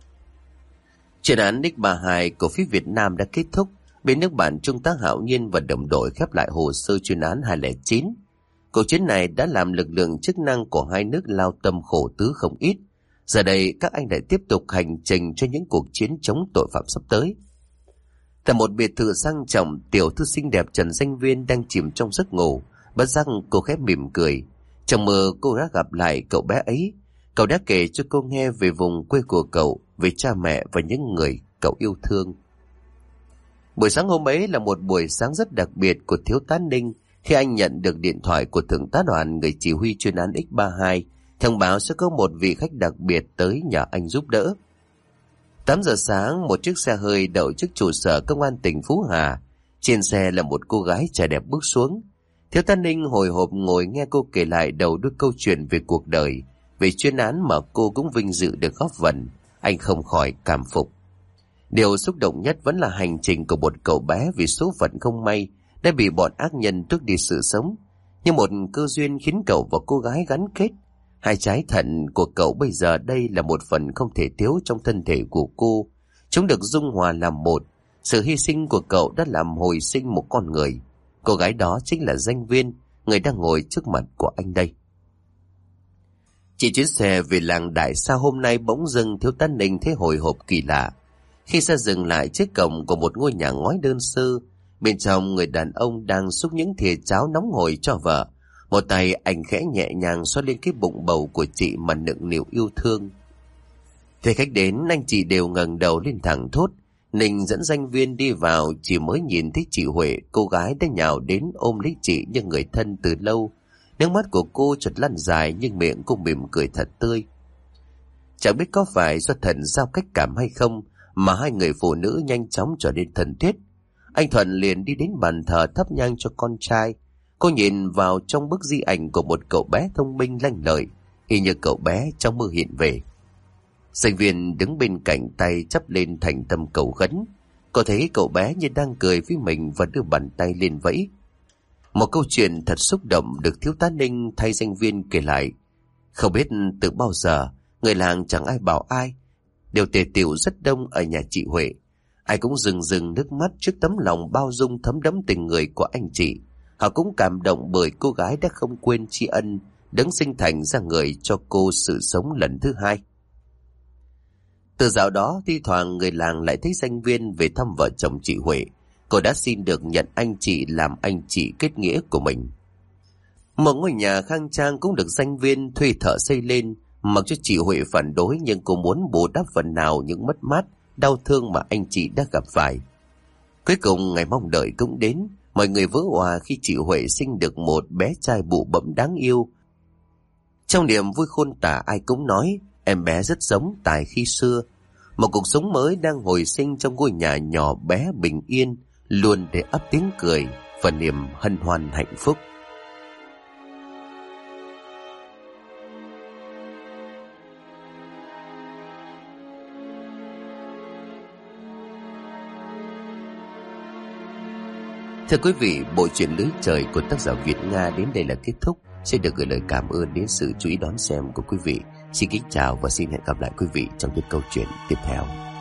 S1: Chuyên án X ba mươi hai của phía Việt Nam đã kết thúc. Bên nước bạn, Trung tá Hạo Nhiên và đồng đội khép lại hồ sơ chuyên án hai không chín. Cuộc chiến này đã làm lực lượng chức năng của hai nước lao tâm khổ tứ không ít. Giờ đây các anh lại tiếp tục hành trình cho những cuộc chiến chống tội phạm sắp tới. Tại một biệt thự sang trọng, tiểu thư xinh đẹp Trần Danh Viên đang chìm trong giấc ngủ. Bất giác cô khép mỉm cười. Trong mơ cô đã gặp lại cậu bé ấy. Cậu đã kể cho cô nghe về vùng quê của cậu, về cha mẹ và những người cậu yêu thương. Buổi sáng hôm ấy là một buổi sáng rất đặc biệt của thiếu tá Ninh, khi anh nhận được điện thoại của thượng tá Đoàn, người chỉ huy chuyên án X ba mươi hai, thông báo sẽ có một vị khách đặc biệt tới nhờ anh giúp đỡ. tám giờ sáng, một chiếc xe hơi đậu trước trụ sở công an tỉnh Phú Hà. Trên xe là một cô gái trẻ đẹp bước xuống. Thiếu tá Ninh hồi hộp ngồi nghe cô kể lại đầu đuôi câu chuyện về cuộc đời, về chuyên án mà cô cũng vinh dự được góp phần. Anh không khỏi cảm phục. Điều xúc động nhất vẫn là hành trình của một cậu bé vì số phận không may đã bị bọn ác nhân tước đi sự sống. Nhưng một cơ duyên khiến cậu và cô gái gắn kết. Hai trái thận của cậu bây giờ đây là một phần không thể thiếu trong thân thể của cô. Chúng được dung hòa làm một. Sự hy sinh của cậu đã làm hồi sinh một con người. Cô gái đó chính là Danh Viên, người đang ngồi trước mặt của anh đây. Chỉ chuyến xe về làng Đại Sa hôm nay bỗng dưng thiếu tá Ninh thấy hồi hộp kỳ lạ. Khi xe dừng lại trước cổng của một ngôi nhà ngói đơn sơ, bên trong người đàn ông đang xúc những thìa cháo nóng hổi cho vợ. Một tay anh khẽ nhẹ nhàng xoa lên cái bụng bầu của chị mà nựng nịu yêu thương. Thấy khách đến, anh chị đều ngẩng đầu lên thẳng thốt. Ninh dẫn Danh Viên đi vào, chỉ mới nhìn thấy chị Huệ, cô gái đã nhào đến ôm lấy chị như người thân từ lâu. Nước mắt của cô chợt lăn dài nhưng miệng cũng mỉm cười thật tươi. Chẳng biết có phải do thần giao cách cảm hay không mà hai người phụ nữ nhanh chóng trở nên thân thiết. Anh Thuận liền đi đến bàn thờ thắp nhang cho con trai. Cô nhìn vào trong bức di ảnh của một cậu bé thông minh lanh lợi, y như cậu bé trong mơ hiện về. Danh Viên đứng bên cạnh, tay chắp lên thành tâm cầu khấn. Cô thấy cậu bé như đang cười với mình và đưa bàn tay lên vẫy. Một câu chuyện thật xúc động được thiếu tá Ninh thay Danh Viên kể lại. Không biết từ bao giờ, người làng chẳng ai bảo ai, đều tề tựu rất đông ở nhà chị Huệ. Ai cũng rừng rừng nước mắt trước tấm lòng bao dung thấm đẫm tình người của anh chị. Họ cũng cảm động bởi cô gái đã không quên tri ân, đấng sinh thành ra người cho cô sự sống lần thứ hai. Từ dạo đó, thi thoảng người làng lại thấy Danh Viên về thăm vợ chồng chị Huệ. Cô đã xin được nhận anh chị làm anh chị kết nghĩa của mình. Một ngôi nhà khang trang cũng được Danh Viên thuê thợ xây lên, Mặc cho chị Huệ phản đối nhưng cô muốn bù đắp phần nào những mất mát, đau thương mà anh chị đã gặp phải. Cuối cùng ngày mong đợi cũng đến, mọi người vỡ òa khi chị Huệ sinh được một bé trai bụ bẫm đáng yêu. Trong niềm vui khôn tả, ai cũng nói em bé rất giống Tài khi xưa. Một cuộc sống mới đang hồi sinh trong ngôi nhà nhỏ bé bình yên, luôn để ấp tiếng cười và niềm hân hoan hạnh phúc. Thưa quý vị, bộ truyện Lưới Trời của tác giả Việt Nga đến đây là kết thúc. Sẽ được gửi lời cảm ơn đến sự chú ý đón xem của quý vị. Xin kính chào và xin hẹn gặp lại quý vị trong những câu chuyện tiếp theo.